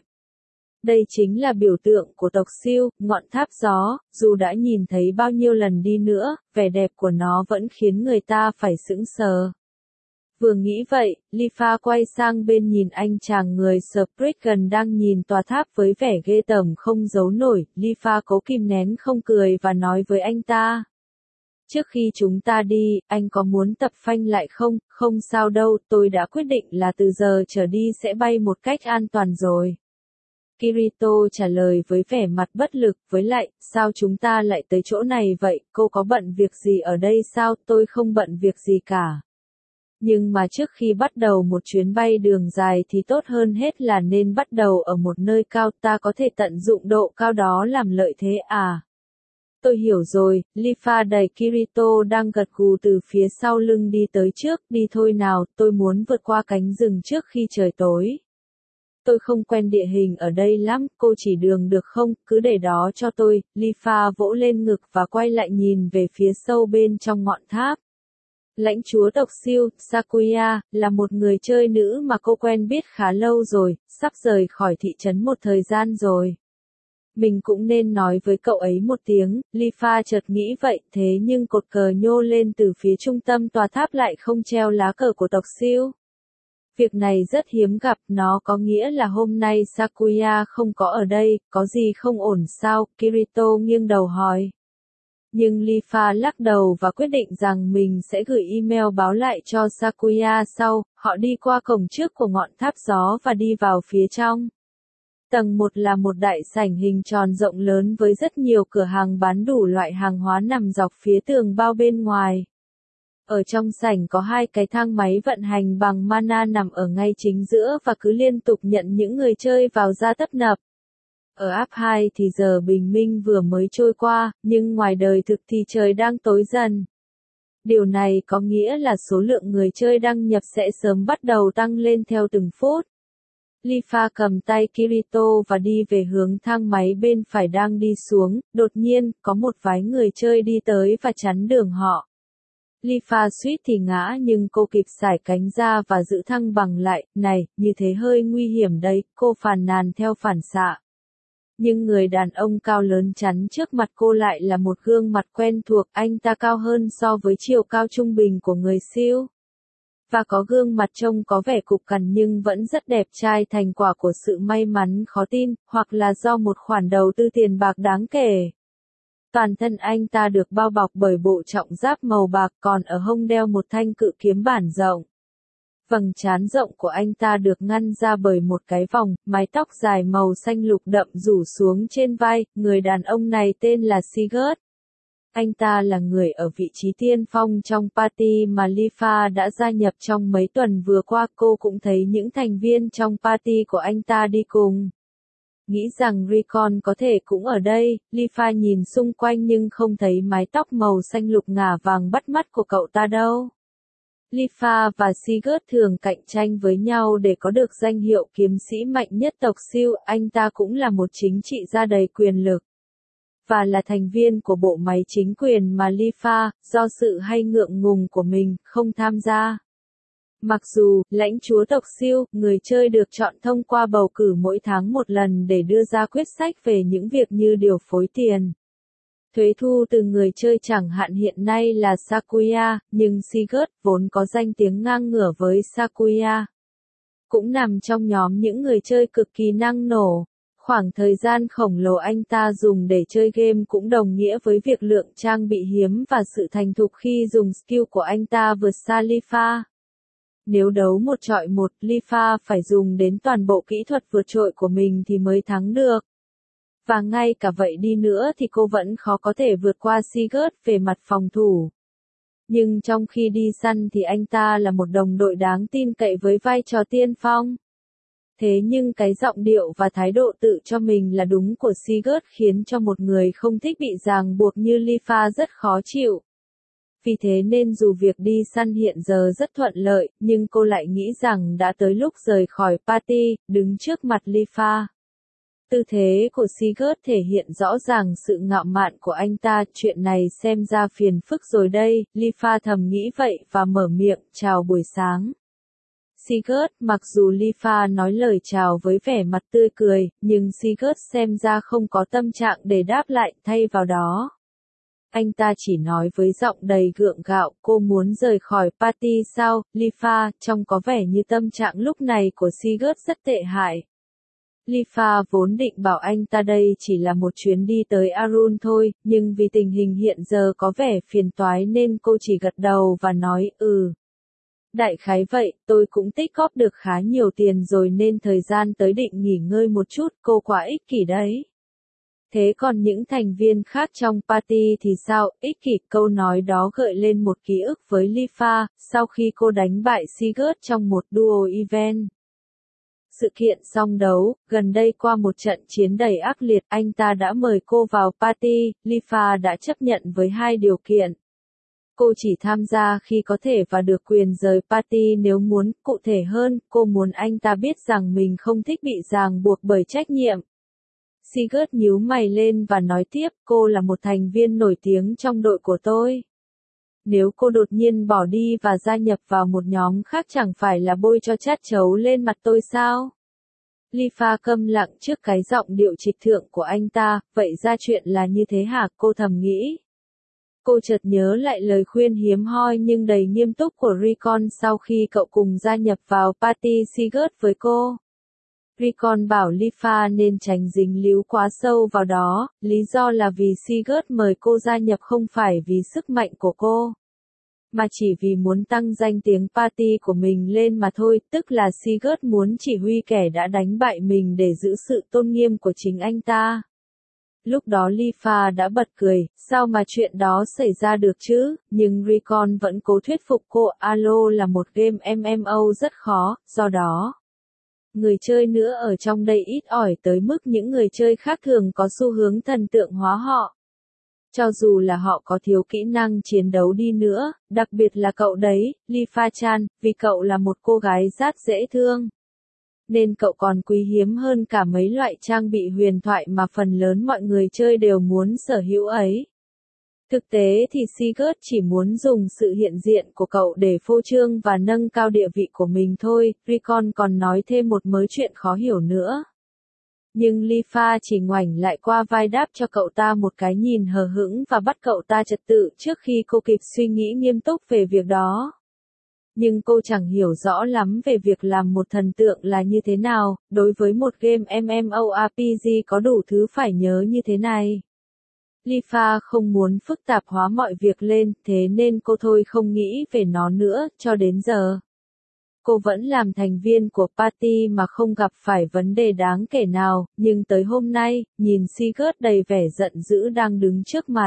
Đây chính là biểu tượng của tộc siêu, ngọn tháp gió, dù đã nhìn thấy bao nhiêu lần đi nữa, vẻ đẹp của nó vẫn khiến người ta phải sững sờ. Vừa nghĩ vậy, Lifa quay sang bên nhìn anh chàng người Spriggan đang nhìn tòa tháp với vẻ ghê tởm không giấu nổi, Lifa cố kìm nén không cười và nói với anh ta. Trước khi chúng ta đi, anh có muốn tập phanh lại không? Không sao đâu, tôi đã quyết định là từ giờ trở đi sẽ bay một cách an toàn rồi. Kirito trả lời với vẻ mặt bất lực, với lại, sao chúng ta lại tới chỗ này vậy, cô có bận việc gì ở đây sao, tôi không bận việc gì cả. Nhưng mà trước khi bắt đầu một chuyến bay đường dài thì tốt hơn hết là nên bắt đầu ở một nơi cao, ta có thể tận dụng độ cao đó làm lợi thế à. Tôi hiểu rồi, Lifa đẩy Kirito đang gật gù từ phía sau lưng đi tới trước, đi thôi nào, tôi muốn vượt qua cánh rừng trước khi trời tối. Tôi không quen địa hình ở đây lắm, cô chỉ đường được không, cứ để đó cho tôi, Lifa vỗ lên ngực và quay lại nhìn về phía sâu bên trong ngọn tháp. Lãnh chúa tộc siêu, Sakuya, là một người chơi nữ mà cô quen biết khá lâu rồi, sắp rời khỏi thị trấn một thời gian rồi. Mình cũng nên nói với cậu ấy một tiếng, Lifa chợt nghĩ vậy, thế nhưng cột cờ nhô lên từ phía trung tâm tòa tháp lại không treo lá cờ của tộc siêu. Việc này rất hiếm gặp, nó có nghĩa là hôm nay Sakuya không có ở đây, có gì không ổn sao, Kirito nghiêng đầu hỏi. Nhưng Lifa lắc đầu và quyết định rằng mình sẽ gửi email báo lại cho Sakuya sau, họ đi qua cổng trước của ngọn tháp gió và đi vào phía trong. Tầng một là một đại sảnh hình tròn rộng lớn với rất nhiều cửa hàng bán đủ loại hàng hóa nằm dọc phía tường bao bên ngoài. Ở trong sảnh có hai cái thang máy vận hành bằng mana nằm ở ngay chính giữa và cứ liên tục nhận những người chơi vào ra tấp nập. Ở áp hai thì giờ bình minh vừa mới trôi qua, nhưng ngoài đời thực thì trời đang tối dần. Điều này có nghĩa là số lượng người chơi đăng nhập sẽ sớm bắt đầu tăng lên theo từng phút. Lifa cầm tay Kirito và đi về hướng thang máy bên phải đang đi xuống, đột nhiên, có một vài người chơi đi tới và chắn đường họ. Lifa suýt thì ngã nhưng cô kịp xải cánh ra và giữ thăng bằng lại, này, như thế hơi nguy hiểm đấy, cô phàn nàn theo phản xạ. Nhưng người đàn ông cao lớn chắn trước mặt cô lại là một gương mặt quen thuộc, anh ta cao hơn so với chiều cao trung bình của người siêu. Và có gương mặt trông có vẻ cục cằn nhưng vẫn rất đẹp trai, thành quả của sự may mắn khó tin, hoặc là do một khoản đầu tư tiền bạc đáng kể. Toàn thân anh ta được bao bọc bởi bộ trọng giáp màu bạc, còn ở hông đeo một thanh cự kiếm bản rộng. Vầng trán rộng của anh ta được ngăn ra bởi một cái vòng, mái tóc dài màu xanh lục đậm rủ xuống trên vai, người đàn ông này tên là Sigurd. Anh ta là người ở vị trí tiên phong trong party mà Lifa đã gia nhập trong mấy tuần vừa qua, cô cũng thấy những thành viên trong party của anh ta đi cùng. Nghĩ rằng Recon có thể cũng ở đây, Lifa nhìn xung quanh nhưng không thấy mái tóc màu xanh lục ngả vàng bắt mắt của cậu ta đâu. Lifa và Sigurd thường cạnh tranh với nhau để có được danh hiệu kiếm sĩ mạnh nhất tộc Siêu, anh ta cũng là một chính trị gia đầy quyền lực và là thành viên của bộ máy chính quyền mà Lifa, do sự hay ngượng ngùng của mình, không tham gia. Mặc dù, lãnh chúa tộc Siêu, người chơi được chọn thông qua bầu cử mỗi tháng một lần để đưa ra quyết sách về những việc như điều phối tiền, thuế thu từ người chơi chẳng hạn hiện nay là Sakuya, nhưng Sigurd, vốn có danh tiếng ngang ngửa với Sakuya, cũng nằm trong nhóm những người chơi cực kỳ năng nổ. Khoảng thời gian khổng lồ anh ta dùng để chơi game cũng đồng nghĩa với việc lượng trang bị hiếm và sự thành thục khi dùng skill của anh ta vượt xa Lifa. Nếu đấu một trọi một, Lifa phải dùng đến toàn bộ kỹ thuật vượt trội của mình thì mới thắng được. Và ngay cả vậy đi nữa thì cô vẫn khó có thể vượt qua Sigurd về mặt phòng thủ. Nhưng trong khi đi săn thì anh ta là một đồng đội đáng tin cậy với vai trò tiên phong. Thế nhưng cái giọng điệu và thái độ tự cho mình là đúng của Sigurd khiến cho một người không thích bị ràng buộc như Lifa rất khó chịu. Vì thế nên dù việc đi săn hiện giờ rất thuận lợi, nhưng cô lại nghĩ rằng đã tới lúc rời khỏi party, đứng trước mặt Lifa. Tư thế của Sigurd thể hiện rõ ràng sự ngạo mạn của anh ta, chuyện này xem ra phiền phức rồi đây, Lifa thầm nghĩ vậy và mở miệng, chào buổi sáng. Sigurd, mặc dù Lifa nói lời chào với vẻ mặt tươi cười, nhưng Sigurd xem ra không có tâm trạng để đáp lại, thay vào đó. Anh ta chỉ nói với giọng đầy gượng gạo, cô muốn rời khỏi party sao, Lifa, trông có vẻ như tâm trạng lúc này của Sigurd rất tệ hại. Lifa vốn định bảo anh ta đây chỉ là một chuyến đi tới Arun thôi, nhưng vì tình hình hiện giờ có vẻ phiền toái nên cô chỉ gật đầu và nói, ừ. Đại khái vậy, tôi cũng tích góp được khá nhiều tiền rồi nên thời gian tới định nghỉ ngơi một chút, cô quá ích kỷ đấy. Thế còn những thành viên khác trong party thì sao, ích kỷ, câu nói đó gợi lên một ký ức với Lifa, sau khi cô đánh bại Sigurd trong một duo event. Sự kiện song đấu, gần đây qua một trận chiến đầy ác liệt, anh ta đã mời cô vào party, Lifa đã chấp nhận với hai điều kiện. Cô chỉ tham gia khi có thể và được quyền rời party nếu muốn, cụ thể hơn, cô muốn anh ta biết rằng mình không thích bị ràng buộc bởi trách nhiệm. Sigurd nhíu mày lên và nói tiếp, cô là một thành viên nổi tiếng trong đội của tôi. Nếu cô đột nhiên bỏ đi và gia nhập vào một nhóm khác chẳng phải là bôi cho chát chấu lên mặt tôi sao? Lifa câm lặng trước cái giọng điệu trịch thượng của anh ta, vậy ra chuyện là như thế hả, cô thầm nghĩ. Cô chợt nhớ lại lời khuyên hiếm hoi nhưng đầy nghiêm túc của Recon sau khi cậu cùng gia nhập vào party Sigurd với cô. Recon bảo Lifa nên tránh dính líu quá sâu vào đó, lý do là vì Sigurd mời cô gia nhập không phải vì sức mạnh của cô, mà chỉ vì muốn tăng danh tiếng party của mình lên mà thôi, tức là Sigurd muốn chỉ huy kẻ đã đánh bại mình để giữ sự tôn nghiêm của chính anh ta. Lúc đó Lifa đã bật cười, sao mà chuyện đó xảy ra được chứ, nhưng Recon vẫn cố thuyết phục cô, Alo là một game em em ô rất khó, do đó người chơi nữa ở trong đây ít ỏi tới mức những người chơi khác thường có xu hướng thần tượng hóa họ. Cho dù là họ có thiếu kỹ năng chiến đấu đi nữa, đặc biệt là cậu đấy, Lifa-chan, vì cậu là một cô gái rất dễ thương. Nên cậu còn quý hiếm hơn cả mấy loại trang bị huyền thoại mà phần lớn mọi người chơi đều muốn sở hữu ấy. Thực tế thì Sigurd chỉ muốn dùng sự hiện diện của cậu để phô trương và nâng cao địa vị của mình thôi, Recon còn nói thêm một mớ chuyện khó hiểu nữa. Nhưng Lifa chỉ ngoảnh lại qua vai đáp cho cậu ta một cái nhìn hờ hững và bắt cậu ta trật tự trước khi cô kịp suy nghĩ nghiêm túc về việc đó. Nhưng cô chẳng hiểu rõ lắm về việc làm một thần tượng là như thế nào, đối với một game em em ô rờ pê giê có đủ thứ phải nhớ như thế này. Lifa không muốn phức tạp hóa mọi việc lên, thế nên cô thôi không nghĩ về nó nữa, cho đến giờ. Cô vẫn làm thành viên của party mà không gặp phải vấn đề đáng kể nào, nhưng tới hôm nay, nhìn Sigurd đầy vẻ giận dữ đang đứng trước mặt.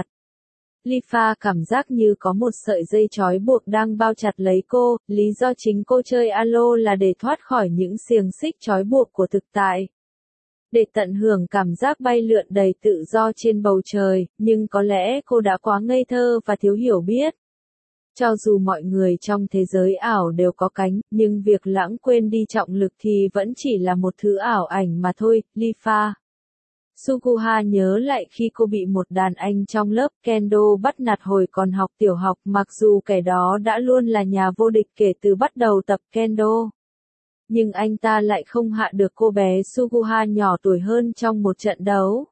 Lifa cảm giác như có một sợi dây trói buộc đang bao chặt lấy cô, lý do chính cô chơi Alo là để thoát khỏi những xiềng xích trói buộc của thực tại. Để tận hưởng cảm giác bay lượn đầy tự do trên bầu trời, nhưng có lẽ cô đã quá ngây thơ và thiếu hiểu biết. Cho dù mọi người trong thế giới ảo đều có cánh, nhưng việc lãng quên đi trọng lực thì vẫn chỉ là một thứ ảo ảnh mà thôi, Lifa. Suguha nhớ lại khi cô bị một đàn anh trong lớp kendo bắt nạt hồi còn học tiểu học, mặc dù kẻ đó đã luôn là nhà vô địch kể từ bắt đầu tập kendo. Nhưng anh ta lại không hạ được cô bé Suguha nhỏ tuổi hơn trong một trận đấu.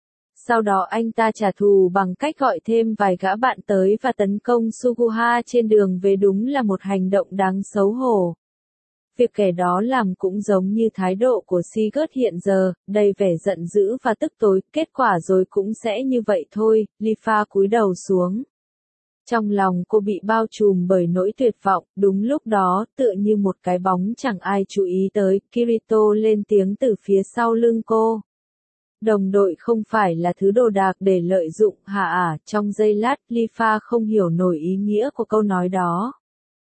Sau đó anh ta trả thù bằng cách gọi thêm vài gã bạn tới và tấn công Suguha trên đường về, đúng là một hành động đáng xấu hổ. Việc kẻ đó làm cũng giống như thái độ của Sigurd hiện giờ, đầy vẻ giận dữ và tức tối, kết quả rồi cũng sẽ như vậy thôi, Lifa cúi đầu xuống. Trong lòng cô bị bao trùm bởi nỗi tuyệt vọng, đúng lúc đó, tựa như một cái bóng chẳng ai chú ý tới, Kirito lên tiếng từ phía sau lưng cô. Đồng đội không phải là thứ đồ đạc để lợi dụng hả à, trong giây lát, Lifa không hiểu nổi ý nghĩa của câu nói đó.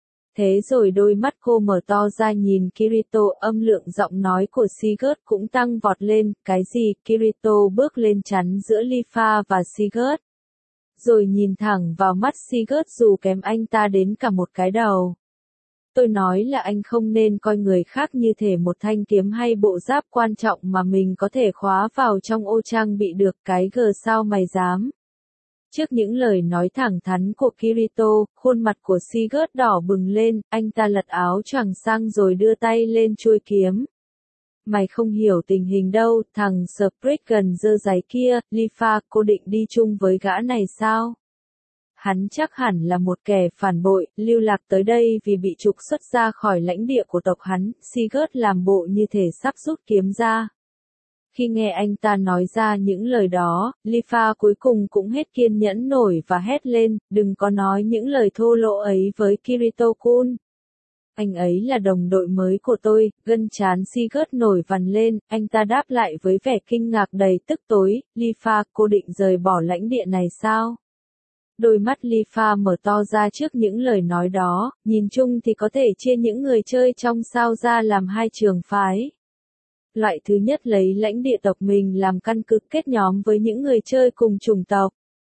Thế rồi đôi mắt cô mở to ra nhìn Kirito, âm lượng giọng nói của Sigurd cũng tăng vọt lên, cái gì, Kirito bước lên chắn giữa Lifa và Sigurd. Rồi nhìn thẳng vào mắt Sigurd dù kém anh ta đến cả một cái đầu. Tôi nói là anh không nên coi người khác như thể một thanh kiếm hay bộ giáp quan trọng mà mình có thể khóa vào trong ô trang bị được, cái gờ sao mày dám. Trước những lời nói thẳng thắn của Kirito, khuôn mặt của Sigurd đỏ bừng lên, anh ta lật áo choàng sang rồi đưa tay lên chuôi kiếm. Mày không hiểu tình hình đâu, thằng Spriggan dơ giấy kia, Lifa, cô định đi chung với gã này sao? Hắn chắc hẳn là một kẻ phản bội, lưu lạc tới đây vì bị trục xuất ra khỏi lãnh địa của tộc hắn, Sigurd làm bộ như thể sắp rút kiếm ra. Khi nghe anh ta nói ra những lời đó, Lifa cuối cùng cũng hết kiên nhẫn nổi và hét lên, đừng có nói những lời thô lỗ ấy với Kirito-kun. Anh ấy là đồng đội mới của tôi, gân trán Sigurd nổi vằn lên, anh ta đáp lại với vẻ kinh ngạc đầy tức tối, Lifa, cô định rời bỏ lãnh địa này sao? Đôi mắt Lifa mở to ra trước những lời nói đó, nhìn chung thì có thể chia những người chơi trong sao ra làm hai trường phái. Loại thứ nhất lấy lãnh địa tộc mình làm căn cứ kết nhóm với những người chơi cùng chủng tộc.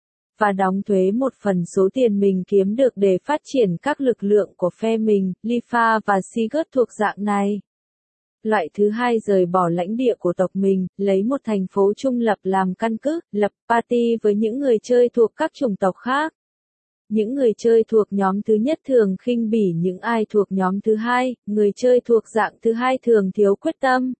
Và đóng thuế một phần số tiền mình kiếm được để phát triển các lực lượng của phe mình, Lifa và Sigurd thuộc dạng này. Loại thứ hai rời bỏ lãnh địa của tộc mình, lấy một thành phố trung lập làm căn cứ, lập party với những người chơi thuộc các chủng tộc khác. Những người chơi thuộc nhóm thứ nhất thường khinh bỉ những ai thuộc nhóm thứ hai, người chơi thuộc dạng thứ hai thường thiếu quyết tâm.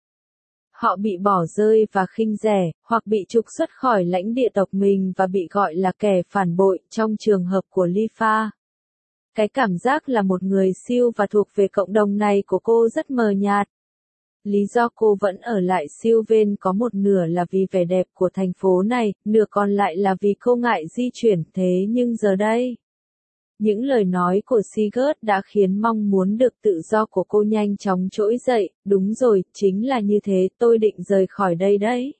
Họ bị bỏ rơi và khinh rẻ, hoặc bị trục xuất khỏi lãnh địa tộc mình và bị gọi là kẻ phản bội, trong trường hợp của Lifa. Cái cảm giác là một người siêu và thuộc về cộng đồng này của cô rất mờ nhạt. Lý do cô vẫn ở lại Sylvain có một nửa là vì vẻ đẹp của thành phố này, nửa còn lại là vì cô ngại di chuyển, thế nhưng giờ đây. Những lời nói của Sigurd đã khiến mong muốn được tự do của cô nhanh chóng trỗi dậy, đúng rồi, chính là như thế, tôi định rời khỏi đây đấy.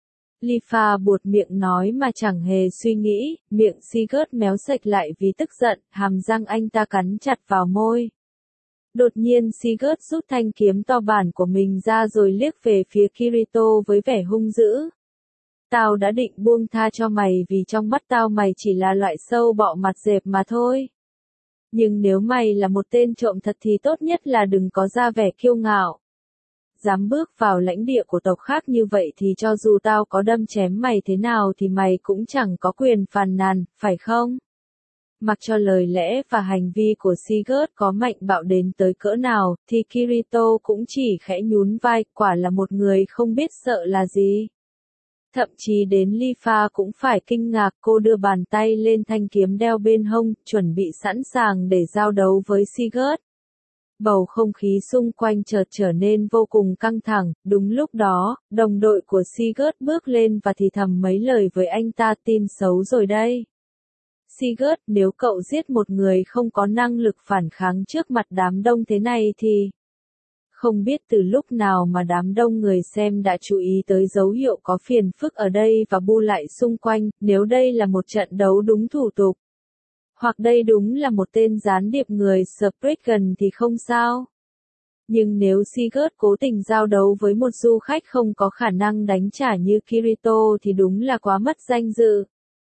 Lifa buột miệng nói mà chẳng hề suy nghĩ, miệng Sigurd méo sạch lại vì tức giận, hàm răng anh ta cắn chặt vào môi. Đột nhiên Sigurd rút thanh kiếm to bản của mình ra rồi liếc về phía Kirito với vẻ hung dữ. Tao đã định buông tha cho mày vì trong mắt tao mày chỉ là loại sâu bọ mặt dẹp mà thôi. Nhưng nếu mày là một tên trộm thật thì tốt nhất là đừng có ra vẻ kiêu ngạo. Dám bước vào lãnh địa của tộc khác như vậy thì cho dù tao có đâm chém mày thế nào thì mày cũng chẳng có quyền phàn nàn, phải không? Mặc cho lời lẽ và hành vi của Sigurd có mạnh bạo đến tới cỡ nào, thì Kirito cũng chỉ khẽ nhún vai, quả là một người không biết sợ là gì. Thậm chí đến Lifa cũng phải kinh ngạc, cô đưa bàn tay lên thanh kiếm đeo bên hông, chuẩn bị sẵn sàng để giao đấu với Sigurd. Bầu không khí xung quanh chợt trở nên vô cùng căng thẳng, đúng lúc đó, đồng đội của Sigurd bước lên và thì thầm mấy lời với anh ta, tin xấu rồi đây. Sigurd, nếu cậu giết một người không có năng lực phản kháng trước mặt đám đông thế này thì... Không biết từ lúc nào mà đám đông người xem đã chú ý tới dấu hiệu có phiền phức ở đây và bu lại xung quanh, nếu đây là một trận đấu đúng thủ tục. Hoặc đây đúng là một tên gián điệp người Spriggan thì không sao. Nhưng nếu Sigurd cố tình giao đấu với một du khách không có khả năng đánh trả như Kirito thì đúng là quá mất danh dự.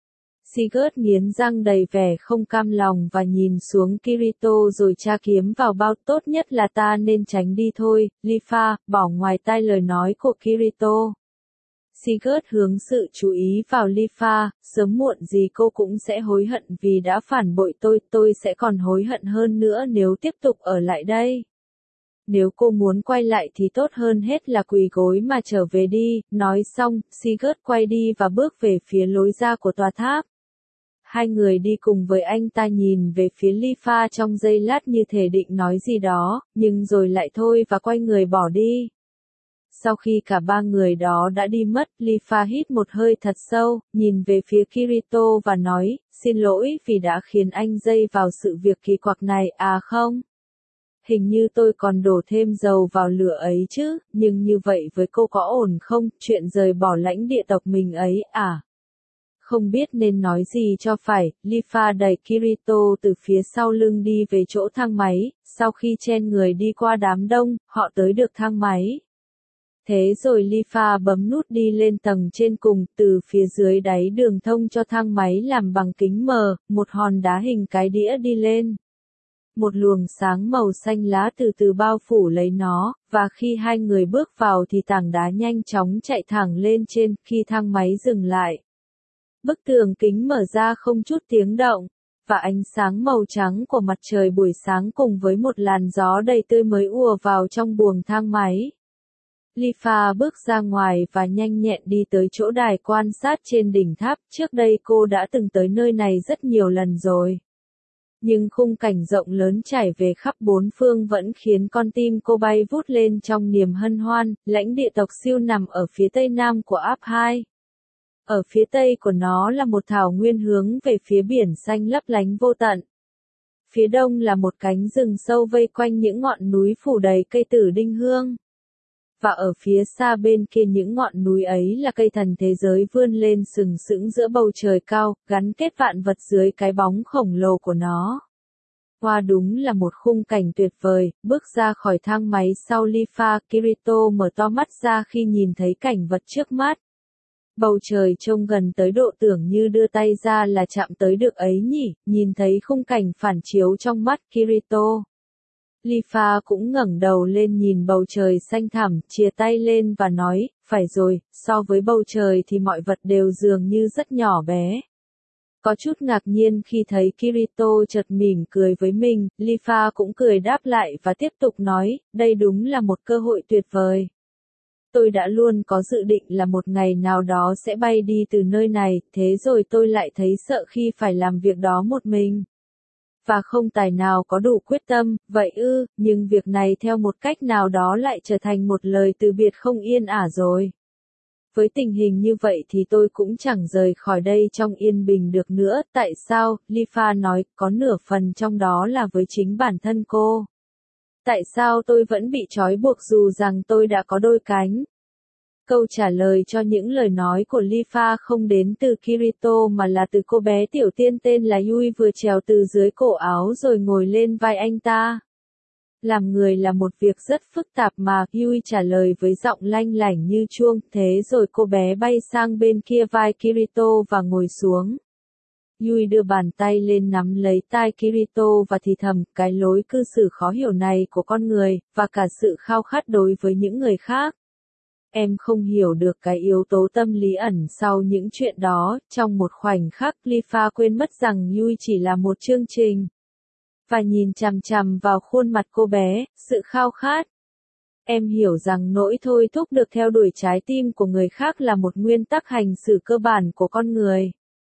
Sigurd nghiến răng đầy vẻ không cam lòng và nhìn xuống Kirito rồi tra kiếm vào bao. Tốt nhất là ta nên tránh đi thôi, Lifa, bỏ ngoài tai lời nói của Kirito. Sigurd hướng sự chú ý vào Lifa, sớm muộn gì cô cũng sẽ hối hận vì đã phản bội tôi, tôi sẽ còn hối hận hơn nữa nếu tiếp tục ở lại đây. Nếu cô muốn quay lại thì tốt hơn hết là quỳ gối mà trở về đi, nói xong, Sigurd quay đi và bước về phía lối ra của tòa tháp. Hai người đi cùng với anh ta nhìn về phía Lifa trong giây lát như thể định nói gì đó, nhưng rồi lại thôi và quay người bỏ đi. Sau khi cả ba người đó đã đi mất, Lifa hít một hơi thật sâu, nhìn về phía Kirito và nói, xin lỗi vì đã khiến anh dây vào sự việc kỳ quặc này, à không. Hình như tôi còn đổ thêm dầu vào lửa ấy chứ, nhưng như vậy với cô có ổn không, chuyện rời bỏ lãnh địa tộc mình ấy, à? Không biết nên nói gì cho phải, Lifa đẩy Kirito từ phía sau lưng đi về chỗ thang máy, sau khi chen người đi qua đám đông, họ tới được thang máy. Thế rồi Lifa bấm nút đi lên tầng trên cùng, từ phía dưới đáy đường thông cho thang máy làm bằng kính mờ, một hòn đá hình cái đĩa đi lên. Một luồng sáng màu xanh lá từ từ bao phủ lấy nó, và khi hai người bước vào thì tảng đá nhanh chóng chạy thẳng lên trên, khi thang máy dừng lại. Bức tường kính mở ra không chút tiếng động, và ánh sáng màu trắng của mặt trời buổi sáng cùng với một làn gió đầy tươi mới ùa vào trong buồng thang máy. Lifa bước ra ngoài và nhanh nhẹn đi tới chỗ đài quan sát trên đỉnh tháp, trước đây cô đã từng tới nơi này rất nhiều lần rồi. Nhưng khung cảnh rộng lớn trải về khắp bốn phương vẫn khiến con tim cô bay vút lên trong niềm hân hoan. Lãnh địa tộc siêu nằm ở phía tây nam của áp hai. Ở phía tây của nó là một thảo nguyên hướng về phía biển xanh lấp lánh vô tận. Phía đông là một cánh rừng sâu vây quanh những ngọn núi phủ đầy cây tử đinh hương. Và ở phía xa bên kia những ngọn núi ấy là cây thần thế giới vươn lên sừng sững giữa bầu trời cao, gắn kết vạn vật dưới cái bóng khổng lồ của nó. Wow, đúng là một khung cảnh tuyệt vời. Bước ra khỏi thang máy sau Lifa, Kirito mở to mắt ra khi nhìn thấy cảnh vật trước mắt. Bầu trời trông gần tới độ tưởng như đưa tay ra là chạm tới được ấy nhỉ, nhìn thấy khung cảnh phản chiếu trong mắt Kirito. Lifa cũng ngẩng đầu lên nhìn bầu trời xanh thẳm, chìa tay lên và nói, phải rồi, so với bầu trời thì mọi vật đều dường như rất nhỏ bé. Có chút ngạc nhiên khi thấy Kirito chợt mỉm cười với mình, Lifa cũng cười đáp lại và tiếp tục nói, đây đúng là một cơ hội tuyệt vời. Tôi đã luôn có dự định là một ngày nào đó sẽ bay đi từ nơi này, thế rồi tôi lại thấy sợ khi phải làm việc đó một mình. Và không tài nào có đủ quyết tâm, vậy ư, nhưng việc này theo một cách nào đó lại trở thành một lời từ biệt không yên ả rồi. Với tình hình như vậy thì tôi cũng chẳng rời khỏi đây trong yên bình được nữa, tại sao, Lifa nói, có nửa phần trong đó là với chính bản thân cô. Tại sao tôi vẫn bị trói buộc dù rằng tôi đã có đôi cánh? Câu trả lời cho những lời nói của Lifa không đến từ Kirito mà là từ cô bé tiểu tiên tên là Yui vừa trèo từ dưới cổ áo rồi ngồi lên vai anh ta. Làm người là một việc rất phức tạp mà, Yui trả lời với giọng lanh lảnh như chuông, thế rồi cô bé bay sang bên kia vai Kirito và ngồi xuống. Yui đưa bàn tay lên nắm lấy tai Kirito và thì thầm, cái lối cư xử khó hiểu này của con người, và cả sự khao khát đối với những người khác. Em không hiểu được cái yếu tố tâm lý ẩn sau những chuyện đó, trong một khoảnh khắc Lifa quên mất rằng Yui chỉ là một chương trình. Và nhìn chằm chằm vào khuôn mặt cô bé, sự khao khát. Em hiểu rằng nỗi thôi thúc được theo đuổi trái tim của người khác là một nguyên tắc hành xử cơ bản của con người.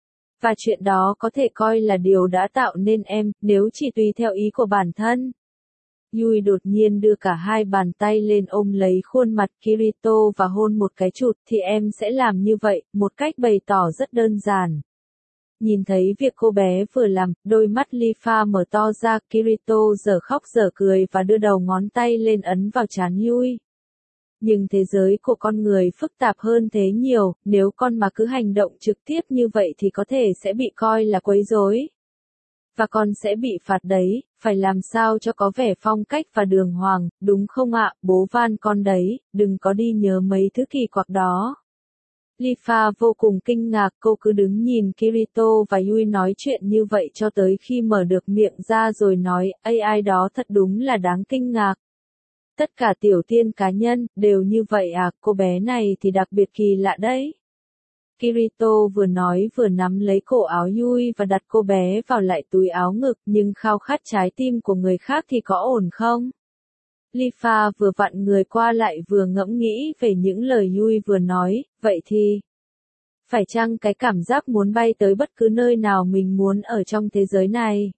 Và chuyện đó có thể coi là điều đã tạo nên em, nếu chỉ tùy theo ý của bản thân. Yui đột nhiên đưa cả hai bàn tay lên ôm lấy khuôn mặt Kirito và hôn một cái chụt, thì em sẽ làm như vậy, một cách bày tỏ rất đơn giản. Nhìn thấy việc cô bé vừa làm, đôi mắt Lifa mở to ra, Kirito giờ khóc giờ cười và đưa đầu ngón tay lên ấn vào trán Yui. Nhưng thế giới của con người phức tạp hơn thế nhiều, nếu con mà cứ hành động trực tiếp như vậy thì có thể sẽ bị coi là quấy rối. Và con sẽ bị phạt đấy, phải làm sao cho có vẻ phong cách và đường hoàng, đúng không ạ, bố van con đấy, đừng có đi nhớ mấy thứ kỳ quặc đó. Lifa vô cùng kinh ngạc, cô cứ đứng nhìn Kirito và Yui nói chuyện như vậy cho tới khi mở được miệng ra rồi nói, a i đó thật đúng là đáng kinh ngạc. Tất cả tiểu tiên cá nhân, đều như vậy à, cô bé này thì đặc biệt kỳ lạ đấy. Kirito vừa nói vừa nắm lấy cổ áo Yui và đặt cô bé vào lại túi áo ngực, nhưng khao khát trái tim của người khác thì có ổn không? Lifa vừa vặn người qua lại vừa ngẫm nghĩ về những lời Yui vừa nói, vậy thì... Phải chăng cái cảm giác muốn bay tới bất cứ nơi nào mình muốn ở trong thế giới này?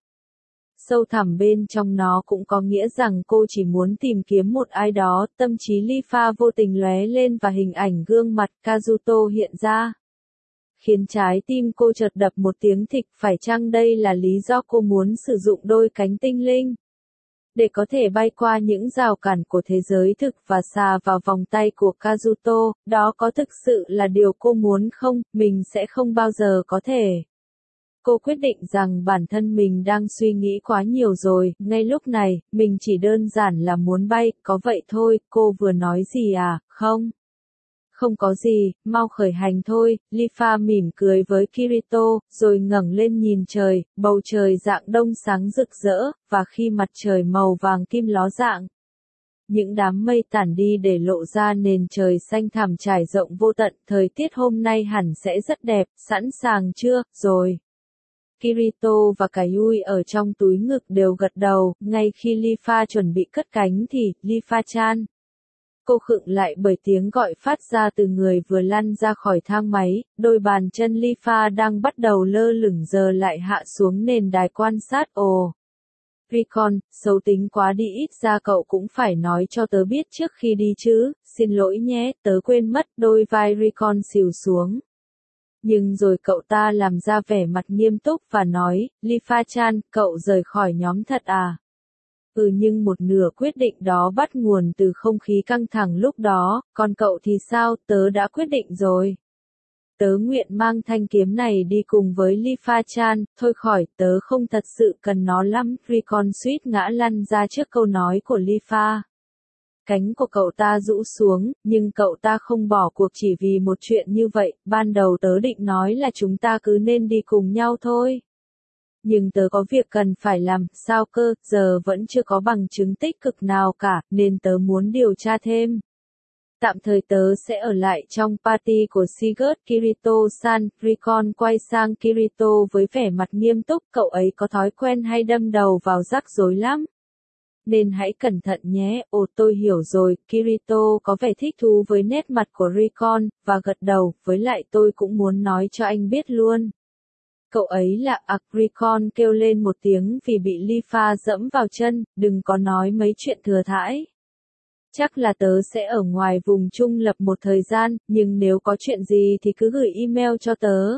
Sâu thẳm bên trong nó cũng có nghĩa rằng cô chỉ muốn tìm kiếm một ai đó, tâm trí Lifa vô tình lóe lên và hình ảnh gương mặt Kazuto hiện ra. Khiến trái tim cô chợt đập một tiếng thịch, phải chăng đây là lý do cô muốn sử dụng đôi cánh tinh linh? Để có thể bay qua những rào cản của thế giới thực và xà vào vòng tay của Kazuto, đó có thực sự là điều cô muốn không? Mình sẽ không bao giờ có thể. Cô quyết định rằng bản thân mình đang suy nghĩ quá nhiều rồi, ngay lúc này, mình chỉ đơn giản là muốn bay, có vậy thôi, cô vừa nói gì à, không? Không có gì, mau khởi hành thôi, Lifa mỉm cười với Kirito, rồi ngẩng lên nhìn trời, bầu trời dạng đông sáng rực rỡ, và khi mặt trời màu vàng kim ló dạng. Những đám mây tản đi để lộ ra nền trời xanh thẳm trải rộng vô tận, thời tiết hôm nay hẳn sẽ rất đẹp, sẵn sàng chưa, rồi. Kirito và cả Yui ở trong túi ngực đều gật đầu, ngay khi Lifa chuẩn bị cất cánh thì, Lifa-chan. Cô khựng lại bởi tiếng gọi phát ra từ người vừa lăn ra khỏi thang máy, đôi bàn chân Lifa đang bắt đầu lơ lửng giờ lại hạ xuống nền đài quan sát. Ồ! Recon, xấu tính quá đi, ít ra cậu cũng phải nói cho tớ biết trước khi đi chứ, xin lỗi nhé, tớ quên mất, đôi vai Recon xìu xuống. Nhưng rồi cậu ta làm ra vẻ mặt nghiêm túc và nói, Lifa-chan, cậu rời khỏi nhóm thật à? Ừ, nhưng một nửa quyết định đó bắt nguồn từ không khí căng thẳng lúc đó, còn cậu thì sao, tớ đã quyết định rồi. Tớ nguyện mang thanh kiếm này đi cùng với Lifa-chan, thôi khỏi, tớ không thật sự cần nó lắm, Recon suýt ngã lăn ra trước câu nói của Lifa. Cánh của cậu ta rũ xuống, nhưng cậu ta không bỏ cuộc chỉ vì một chuyện như vậy, ban đầu tớ định nói là chúng ta cứ nên đi cùng nhau thôi. Nhưng tớ có việc cần phải làm, sao cơ, giờ vẫn chưa có bằng chứng tích cực nào cả, nên tớ muốn điều tra thêm. Tạm thời tớ sẽ ở lại trong party của Shigeru Kirito-san, Recon quay sang Kirito với vẻ mặt nghiêm túc, cậu ấy có thói quen hay đâm đầu vào rắc rối lắm. Nên hãy cẩn thận nhé, ồ tôi hiểu rồi, Kirito có vẻ thích thú với nét mặt của Recon, và gật đầu, với lại tôi cũng muốn nói cho anh biết luôn. Cậu ấy là ạc, Recon kêu lên một tiếng vì bị Lifa dẫm vào chân, đừng có nói mấy chuyện thừa thãi. Chắc là tớ sẽ ở ngoài vùng trung lập một thời gian, nhưng nếu có chuyện gì thì cứ gửi email cho tớ.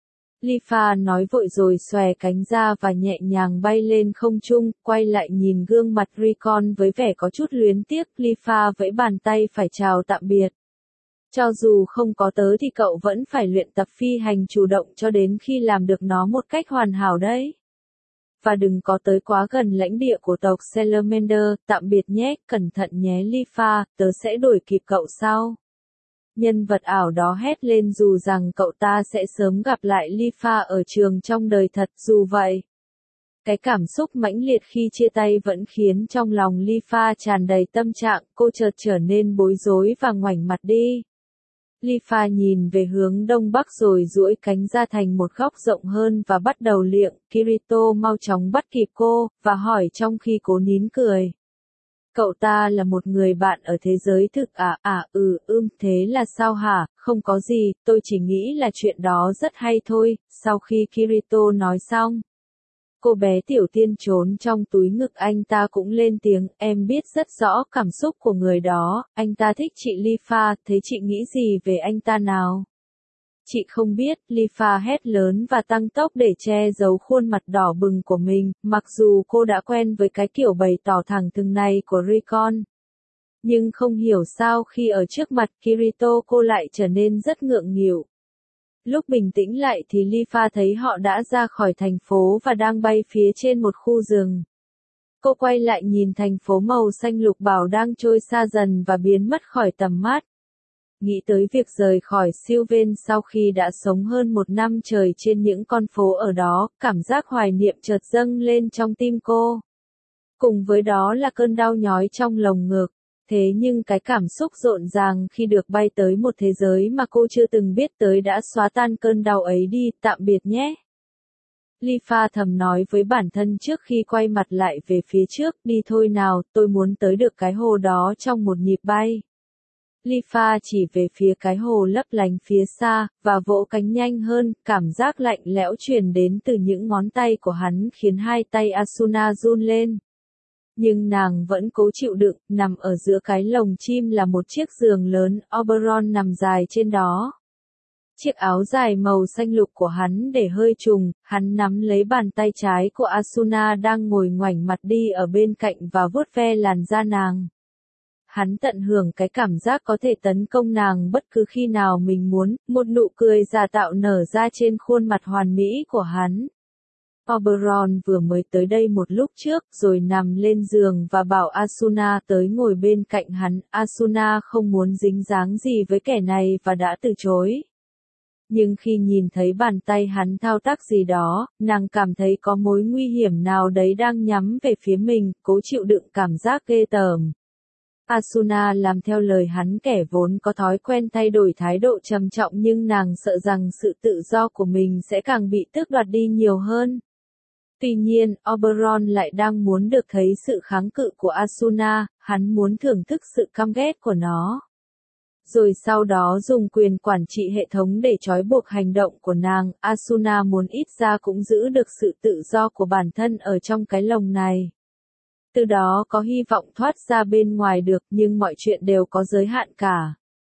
Lifa nói vội rồi xòe cánh ra và nhẹ nhàng bay lên không trung, quay lại nhìn gương mặt Recon với vẻ có chút luyến tiếc, Lifa vẫy bàn tay phải chào tạm biệt. Cho dù không có tớ thì cậu vẫn phải luyện tập phi hành chủ động cho đến khi làm được nó một cách hoàn hảo đấy. Và đừng có tới quá gần lãnh địa của tộc Salamander, tạm biệt nhé, cẩn thận nhé Lifa, tớ sẽ đuổi kịp cậu sau. Nhân vật ảo đó hét lên dù rằng cậu ta sẽ sớm gặp lại Lifa ở trường trong đời thật, dù vậy. Cái cảm xúc mãnh liệt khi chia tay vẫn khiến trong lòng Lifa tràn đầy tâm trạng, cô chợt trở nên bối rối và ngoảnh mặt đi. Lifa nhìn về hướng đông bắc rồi duỗi cánh ra thành một góc rộng hơn và bắt đầu liệng, Kirito mau chóng bắt kịp cô, và hỏi trong khi cố nín cười. Cậu ta là một người bạn ở thế giới thực à, à, ừ, ưm, thế là sao hả, không có gì, tôi chỉ nghĩ là chuyện đó rất hay thôi, sau khi Kirito nói xong. Cô bé tiểu tiên trốn trong túi ngực anh ta cũng lên tiếng, em biết rất rõ cảm xúc của người đó, anh ta thích chị Lifa, thế chị nghĩ gì về anh ta nào? Chị không biết, Lifa hét lớn và tăng tốc để che giấu khuôn mặt đỏ bừng của mình, mặc dù cô đã quen với cái kiểu bày tỏ thẳng thừng này của Recon. Nhưng không hiểu sao khi ở trước mặt Kirito cô lại trở nên rất ngượng nghịu. Lúc bình tĩnh lại thì Lifa thấy họ đã ra khỏi thành phố và đang bay phía trên một khu rừng. Cô quay lại nhìn thành phố màu xanh lục bảo đang trôi xa dần và biến mất khỏi tầm mắt. nghĩ tới việc rời khỏi Sylvan sau khi đã sống hơn một năm trời trên những con phố ở đó, cảm giác hoài niệm chợt dâng lên trong tim cô. Cùng với đó là cơn đau nhói trong lồng ngực. Thế nhưng cái cảm xúc rộn ràng khi được bay tới một thế giới mà cô chưa từng biết tới đã xóa tan cơn đau ấy đi, tạm biệt nhé. Lifa thầm nói với bản thân trước khi quay mặt lại về phía trước, đi thôi nào, tôi muốn tới được cái hồ đó trong một nhịp bay. Lifa chỉ về phía cái hồ lấp lánh phía xa, và vỗ cánh nhanh hơn, cảm giác lạnh lẽo truyền đến từ những ngón tay của hắn khiến hai tay Asuna run lên. Nhưng nàng vẫn cố chịu đựng, nằm ở giữa cái lồng chim là một chiếc giường lớn, Oberon nằm dài trên đó. Chiếc áo dài màu xanh lục của hắn để hơi trùng, hắn nắm lấy bàn tay trái của Asuna đang ngồi ngoảnh mặt đi ở bên cạnh và vuốt ve làn da nàng. Hắn tận hưởng cái cảm giác có thể tấn công nàng bất cứ khi nào mình muốn, một nụ cười giả tạo nở ra trên khuôn mặt hoàn mỹ của hắn. Oberon vừa mới tới đây một lúc trước rồi nằm lên giường và bảo Asuna tới ngồi bên cạnh hắn. Asuna không muốn dính dáng gì với kẻ này và đã từ chối. Nhưng khi nhìn thấy bàn tay hắn thao tác gì đó, nàng cảm thấy có mối nguy hiểm nào đấy đang nhắm về phía mình, cố chịu đựng cảm giác ghê tởm. Asuna làm theo lời hắn, kẻ vốn có thói quen thay đổi thái độ trầm trọng, nhưng nàng sợ rằng sự tự do của mình sẽ càng bị tước đoạt đi nhiều hơn. Tuy nhiên, Oberon lại đang muốn được thấy sự kháng cự của Asuna, hắn muốn thưởng thức sự căm ghét của nó. Rồi sau đó dùng quyền quản trị hệ thống để trói buộc hành động của nàng, Asuna muốn ít ra cũng giữ được sự tự do của bản thân ở trong cái lồng này. Từ đó có hy vọng thoát ra bên ngoài được, nhưng mọi chuyện đều có giới hạn cả.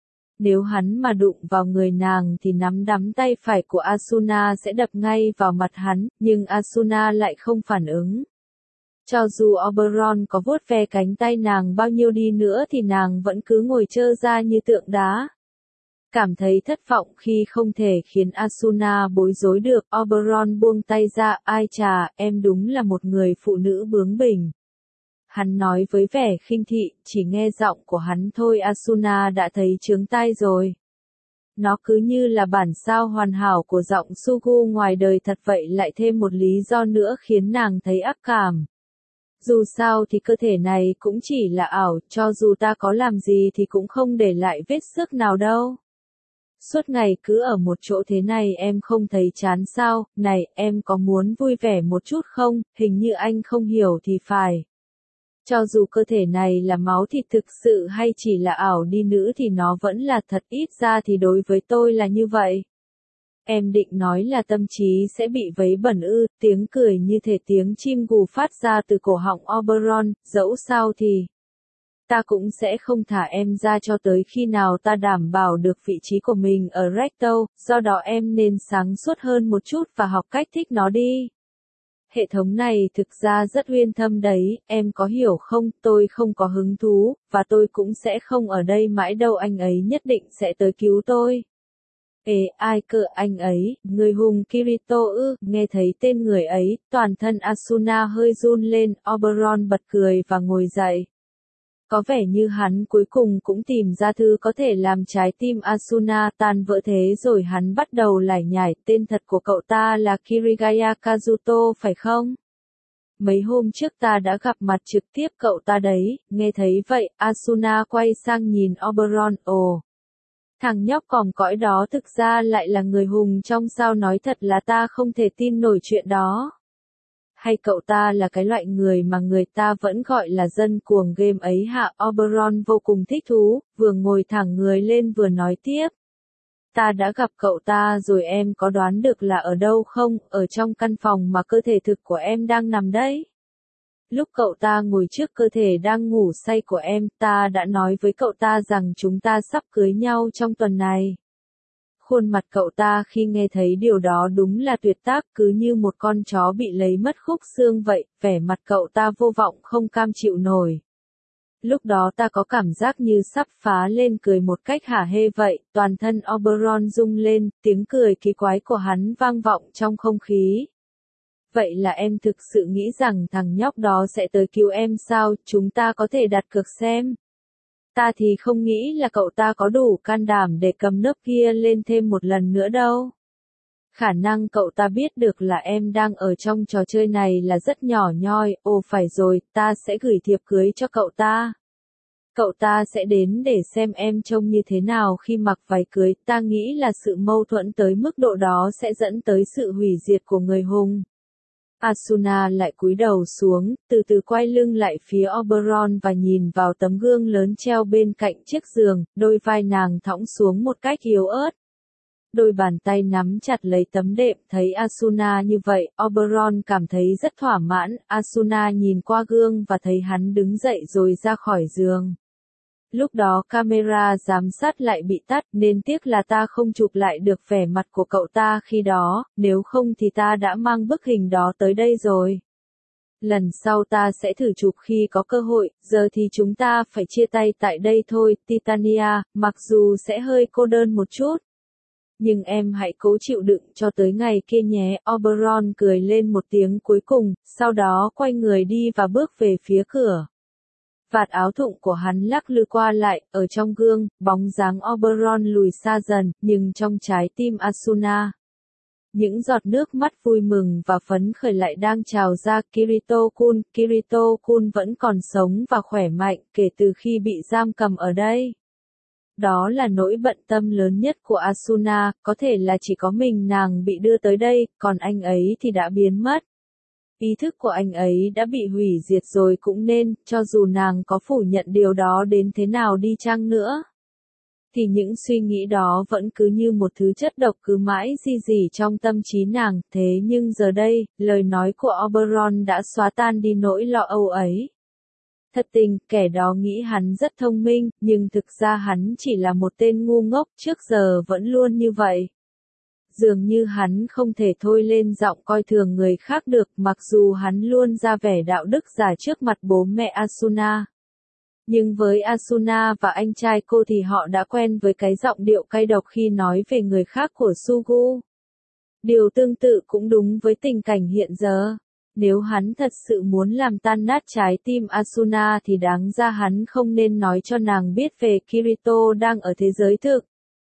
Nếu hắn mà đụng vào người nàng thì nắm đấm tay phải của Asuna sẽ đập ngay vào mặt hắn, nhưng Asuna lại không phản ứng. Cho dù Oberon có vuốt ve cánh tay nàng bao nhiêu đi nữa thì nàng vẫn cứ ngồi trơ ra như tượng đá. Cảm thấy thất vọng khi không thể khiến Asuna bối rối được, Oberon buông tay ra, ai chà, em đúng là một người phụ nữ bướng bỉnh. Hắn nói với vẻ khinh thị, chỉ nghe giọng của hắn thôi Asuna đã thấy chướng tai rồi. Nó cứ như là bản sao hoàn hảo của giọng Sugu ngoài đời thật vậy, lại thêm một lý do nữa khiến nàng thấy ác cảm. Dù sao thì cơ thể này cũng chỉ là ảo, cho dù ta có làm gì thì cũng không để lại vết xước nào đâu. Suốt ngày cứ ở một chỗ thế này em không thấy chán sao, này, em có muốn vui vẻ một chút không, hình như anh không hiểu thì phải. Cho dù cơ thể này là máu thịt thực sự hay chỉ là ảo đi nữa thì nó vẫn là thật, ít ra thì đối với tôi là như vậy. Em định nói là tâm trí sẽ bị vấy bẩn ư, tiếng cười như thể tiếng chim gù phát ra từ cổ họng Oberon, dẫu sao thì ta cũng sẽ không thả em ra cho tới khi nào ta đảm bảo được vị trí của mình ở Recto, do đó em nên sáng suốt hơn một chút và học cách thích nó đi. Hệ thống này thực ra rất uyên thâm đấy, em có hiểu không, tôi không có hứng thú, và tôi cũng sẽ không ở đây mãi đâu, anh ấy nhất định sẽ tới cứu tôi. Ê, ai cơ, anh ấy, người hùng Kirito ư, nghe thấy tên người ấy, toàn thân Asuna hơi run lên, Oberon bật cười và ngồi dậy. Có vẻ như hắn cuối cùng cũng tìm ra thứ có thể làm trái tim Asuna tan vỡ, thế rồi hắn bắt đầu lải nhải, tên thật của cậu ta là Kirigaya Kazuto phải không? Mấy hôm trước ta đã gặp mặt trực tiếp cậu ta đấy, nghe thấy vậy, Asuna quay sang nhìn Oberon, ồ. Thằng nhóc còm cõi đó thực ra lại là người hùng trong sao, nói thật là ta không thể tin nổi chuyện đó. Hay cậu ta là cái loại người mà người ta vẫn gọi là dân cuồng game ấy hả? Oberon vô cùng thích thú, vừa ngồi thẳng người lên vừa nói tiếp. Ta đã gặp cậu ta rồi, em có đoán được là ở đâu không? Ở trong căn phòng mà cơ thể thực của em đang nằm đấy. Lúc cậu ta ngồi trước cơ thể đang ngủ say của em, ta đã nói với cậu ta rằng chúng ta sắp cưới nhau trong tuần này. Khuôn mặt cậu ta khi nghe thấy điều đó đúng là tuyệt tác, cứ như một con chó bị lấy mất khúc xương vậy, vẻ mặt cậu ta vô vọng không cam chịu nổi. Lúc đó ta có cảm giác như sắp phá lên cười một cách hả hê vậy, toàn thân Oberon rung lên, tiếng cười kỳ quái của hắn vang vọng trong không khí. Vậy là em thực sự nghĩ rằng thằng nhóc đó sẽ tới cứu em sao, chúng ta có thể đặt cược xem. Ta thì không nghĩ là cậu ta có đủ can đảm để cầm nấc kia lên thêm một lần nữa đâu. Khả năng cậu ta biết được là em đang ở trong trò chơi này là rất nhỏ nhoi. Ồ phải rồi, ta sẽ gửi thiệp cưới cho cậu ta. Cậu ta sẽ đến để xem em trông như thế nào khi mặc váy cưới. Ta nghĩ là sự mâu thuẫn tới mức độ đó sẽ dẫn tới sự hủy diệt của người hùng. Asuna lại cúi đầu xuống, từ từ quay lưng lại phía Oberon và nhìn vào tấm gương lớn treo bên cạnh chiếc giường, đôi vai nàng thõng xuống một cách yếu ớt. Đôi bàn tay nắm chặt lấy tấm đệm, thấy Asuna như vậy, Oberon cảm thấy rất thỏa mãn. Asuna nhìn qua gương và thấy hắn đứng dậy rồi ra khỏi giường. Lúc đó camera giám sát lại bị tắt, nên tiếc là ta không chụp lại được vẻ mặt của cậu ta khi đó, nếu không thì ta đã mang bức hình đó tới đây rồi. Lần sau ta sẽ thử chụp khi có cơ hội, giờ thì chúng ta phải chia tay tại đây thôi, Titania, mặc dù sẽ hơi cô đơn một chút. Nhưng em hãy cố chịu đựng cho tới ngày kia nhé. Oberon cười lên một tiếng cuối cùng, sau đó quay người đi và bước về phía cửa. Vạt áo thụng của hắn lắc lư qua lại, ở trong gương, bóng dáng Oberon lùi xa dần, nhưng trong trái tim Asuna. Những giọt nước mắt vui mừng và phấn khởi lại đang trào ra. Kirito-kun, Kirito-kun vẫn còn sống và khỏe mạnh kể từ khi bị giam cầm ở đây. Đó là nỗi bận tâm lớn nhất của Asuna, có thể là chỉ có mình nàng bị đưa tới đây, còn anh ấy thì đã biến mất. Ý thức của anh ấy đã bị hủy diệt rồi cũng nên, cho dù nàng có phủ nhận điều đó đến thế nào đi chăng nữa. Thì những suy nghĩ đó vẫn cứ như một thứ chất độc cứ mãi di dì trong tâm trí nàng, thế nhưng giờ đây, lời nói của Oberon đã xóa tan đi nỗi lo âu ấy. Thật tình, kẻ đó nghĩ hắn rất thông minh, nhưng thực ra hắn chỉ là một tên ngu ngốc, trước giờ vẫn luôn như vậy. Dường như hắn không thể thôi lên giọng coi thường người khác được, mặc dù hắn luôn ra vẻ đạo đức giả trước mặt bố mẹ Asuna. Nhưng với Asuna và anh trai cô thì họ đã quen với cái giọng điệu cay độc khi nói về người khác của Sugu. Điều tương tự cũng đúng với tình cảnh hiện giờ. Nếu hắn thật sự muốn làm tan nát trái tim Asuna thì đáng ra hắn không nên nói cho nàng biết về Kirito đang ở thế giới thực.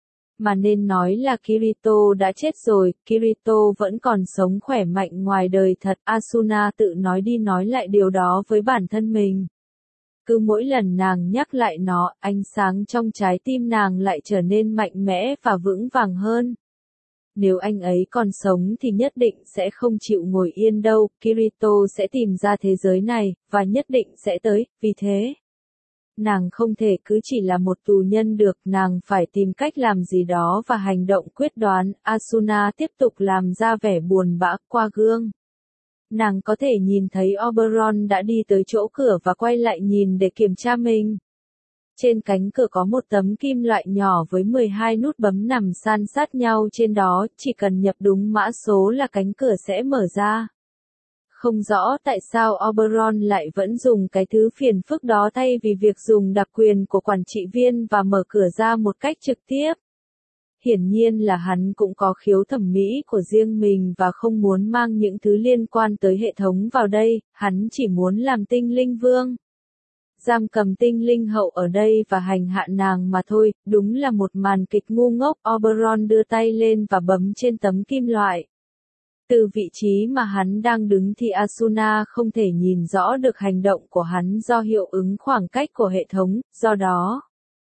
Mà nên nói là Kirito đã chết rồi, Kirito vẫn còn sống khỏe mạnh ngoài đời thật. Asuna tự nói đi nói lại điều đó với bản thân mình. Cứ mỗi lần nàng nhắc lại nó, ánh sáng trong trái tim nàng lại trở nên mạnh mẽ và vững vàng hơn. Nếu anh ấy còn sống thì nhất định sẽ không chịu ngồi yên đâu, Kirito sẽ tìm ra thế giới này, và nhất định sẽ tới, vì thế. Nàng không thể cứ chỉ là một tù nhân được, nàng phải tìm cách làm gì đó và hành động quyết đoán. Asuna tiếp tục làm ra vẻ buồn bã qua gương. Nàng có thể nhìn thấy Oberon đã đi tới chỗ cửa và quay lại nhìn để kiểm tra mình. Trên cánh cửa có một tấm kim loại nhỏ với mười hai nút bấm nằm san sát nhau trên đó, chỉ cần nhập đúng mã số là cánh cửa sẽ mở ra. Không rõ tại sao Oberon lại vẫn dùng cái thứ phiền phức đó thay vì việc dùng đặc quyền của quản trị viên và mở cửa ra một cách trực tiếp. Hiển nhiên là hắn cũng có khiếu thẩm mỹ của riêng mình và không muốn mang những thứ liên quan tới hệ thống vào đây, hắn chỉ muốn làm tinh linh vương. Giam cầm tinh linh hậu ở đây và hành hạ nàng mà thôi, đúng là một màn kịch ngu ngốc. Oberon đưa tay lên và bấm trên tấm kim loại. Từ vị trí mà hắn đang đứng thì Asuna không thể nhìn rõ được hành động của hắn do hiệu ứng khoảng cách của hệ thống, do đó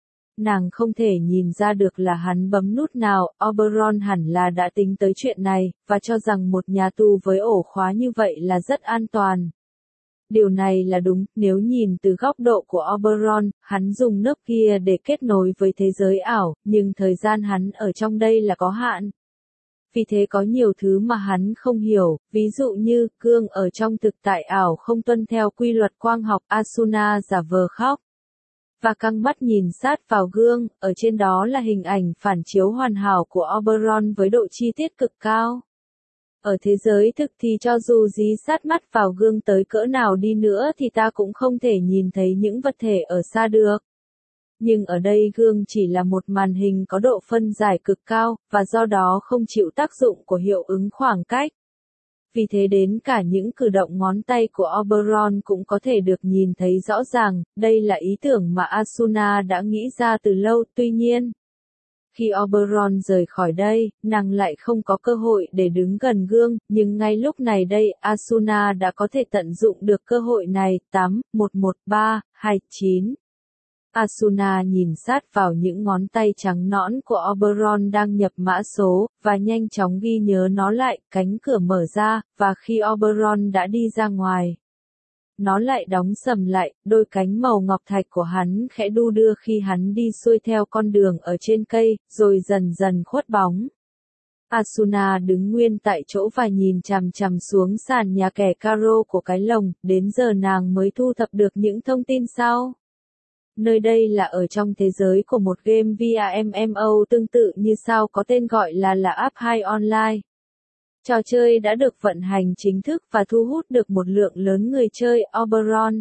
nàng không thể nhìn ra được là hắn bấm nút nào. Oberon hẳn là đã tính tới chuyện này, và cho rằng một nhà tù với ổ khóa như vậy là rất an toàn. Điều này là đúng, nếu nhìn từ góc độ của Oberon, hắn dùng nấc kia để kết nối với thế giới ảo, nhưng thời gian hắn ở trong đây là có hạn. Vì thế có nhiều thứ mà hắn không hiểu, ví dụ như, gương ở trong thực tại ảo không tuân theo quy luật quang học. Asuna giả vờ khóc và căng mắt nhìn sát vào gương, ở trên đó là hình ảnh phản chiếu hoàn hảo của Oberon với độ chi tiết cực cao. Ở thế giới thực thì cho dù dí sát mắt vào gương tới cỡ nào đi nữa thì ta cũng không thể nhìn thấy những vật thể ở xa được. Nhưng ở đây gương chỉ là một màn hình có độ phân giải cực cao, và do đó không chịu tác dụng của hiệu ứng khoảng cách. Vì thế đến cả những cử động ngón tay của Oberon cũng có thể được nhìn thấy rõ ràng, đây là ý tưởng mà Asuna đã nghĩ ra từ lâu, tuy nhiên. Khi Oberon rời khỏi đây, nàng lại không có cơ hội để đứng gần gương, nhưng ngay lúc này đây, Asuna đã có thể tận dụng được cơ hội này. Tám, một một ba, hai chín. Asuna nhìn sát vào những ngón tay trắng nõn của Oberon đang nhập mã số, và nhanh chóng ghi nhớ nó lại. Cánh cửa mở ra, và khi Oberon đã đi ra ngoài, nó lại đóng sầm lại. Đôi cánh màu ngọc thạch của hắn khẽ đu đưa khi hắn đi xuôi theo con đường ở trên cây, rồi dần dần khuất bóng. Asuna đứng nguyên tại chỗ và nhìn chằm chằm xuống sàn nhà kẻ caro của cái lồng, đến giờ nàng mới thu thập được những thông tin sau. Nơi đây là ở trong thế giới của một game via em em o tương tự như sau, có tên gọi là là App hai Online. Trò chơi đã được vận hành chính thức và thu hút được một lượng lớn người chơi. Oberon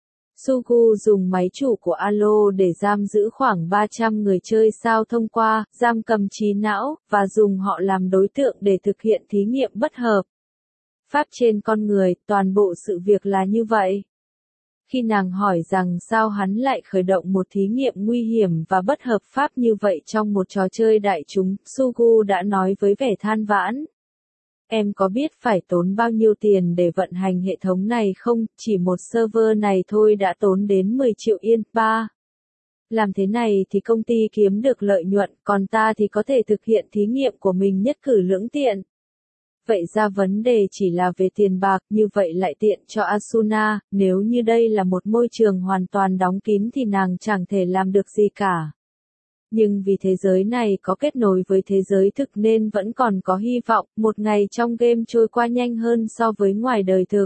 Sugu dùng máy chủ của Alo để giam giữ khoảng ba trăm người chơi sao thông qua, giam cầm trí não, và dùng họ làm đối tượng để thực hiện thí nghiệm bất hợp pháp trên con người. Toàn bộ sự việc là như vậy. Khi nàng hỏi rằng sao hắn lại khởi động một thí nghiệm nguy hiểm và bất hợp pháp như vậy trong một trò chơi đại chúng, Sugu đã nói với vẻ than vãn. Em có biết phải tốn bao nhiêu tiền để vận hành hệ thống này không? Chỉ một server này thôi đã tốn đến mười triệu yên. Ba. Làm thế này thì công ty kiếm được lợi nhuận, còn ta thì có thể thực hiện thí nghiệm của mình nhất cử lưỡng tiện. Vậy ra vấn đề chỉ là về tiền bạc, như vậy lại tiện cho Asuna. Nếu như đây là một môi trường hoàn toàn đóng kín thì nàng chẳng thể làm được gì cả. Nhưng vì thế giới này có kết nối với thế giới thực nên vẫn còn có hy vọng. Một ngày trong game trôi qua nhanh hơn so với ngoài đời thực.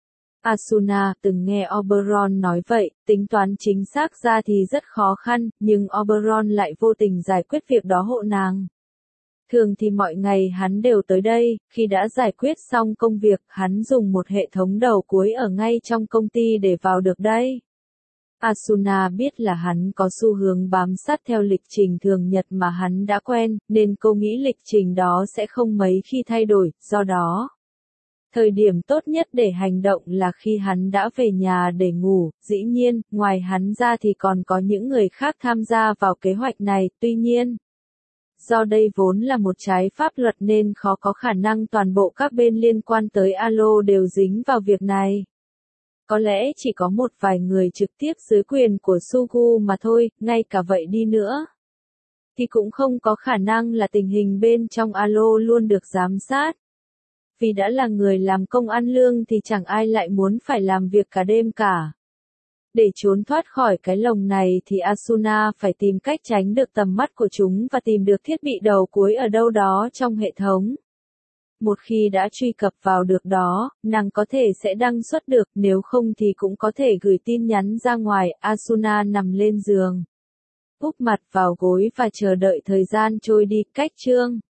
Asuna từng nghe Oberon nói vậy, tính toán chính xác ra thì rất khó khăn, nhưng Oberon lại vô tình giải quyết việc đó hộ nàng. Thường thì mọi ngày hắn đều tới đây, khi đã giải quyết xong công việc, hắn dùng một hệ thống đầu cuối ở ngay trong công ty để vào được đây. Asuna biết là hắn có xu hướng bám sát theo lịch trình thường nhật mà hắn đã quen, nên cô nghĩ lịch trình đó sẽ không mấy khi thay đổi, do đó. Thời điểm tốt nhất để hành động là khi hắn đã về nhà để ngủ. Dĩ nhiên, ngoài hắn ra thì còn có những người khác tham gia vào kế hoạch này, tuy nhiên. Do đây vốn là một trái pháp luật nên khó có khả năng toàn bộ các bên liên quan tới Alo đều dính vào việc này. Có lẽ chỉ có một vài người trực tiếp dưới quyền của Sugu mà thôi, ngay cả vậy đi nữa. Thì cũng không có khả năng là tình hình bên trong Alo luôn được giám sát. Vì đã là người làm công ăn lương thì chẳng ai lại muốn phải làm việc cả đêm cả. Để trốn thoát khỏi cái lồng này thì Asuna phải tìm cách tránh được tầm mắt của chúng và tìm được thiết bị đầu cuối ở đâu đó trong hệ thống. Một khi đã truy cập vào được đó, nàng có thể sẽ đăng xuất được, nếu không thì cũng có thể gửi tin nhắn ra ngoài. Asuna nằm lên giường, úp mặt vào gối và chờ đợi thời gian trôi đi. Cách chương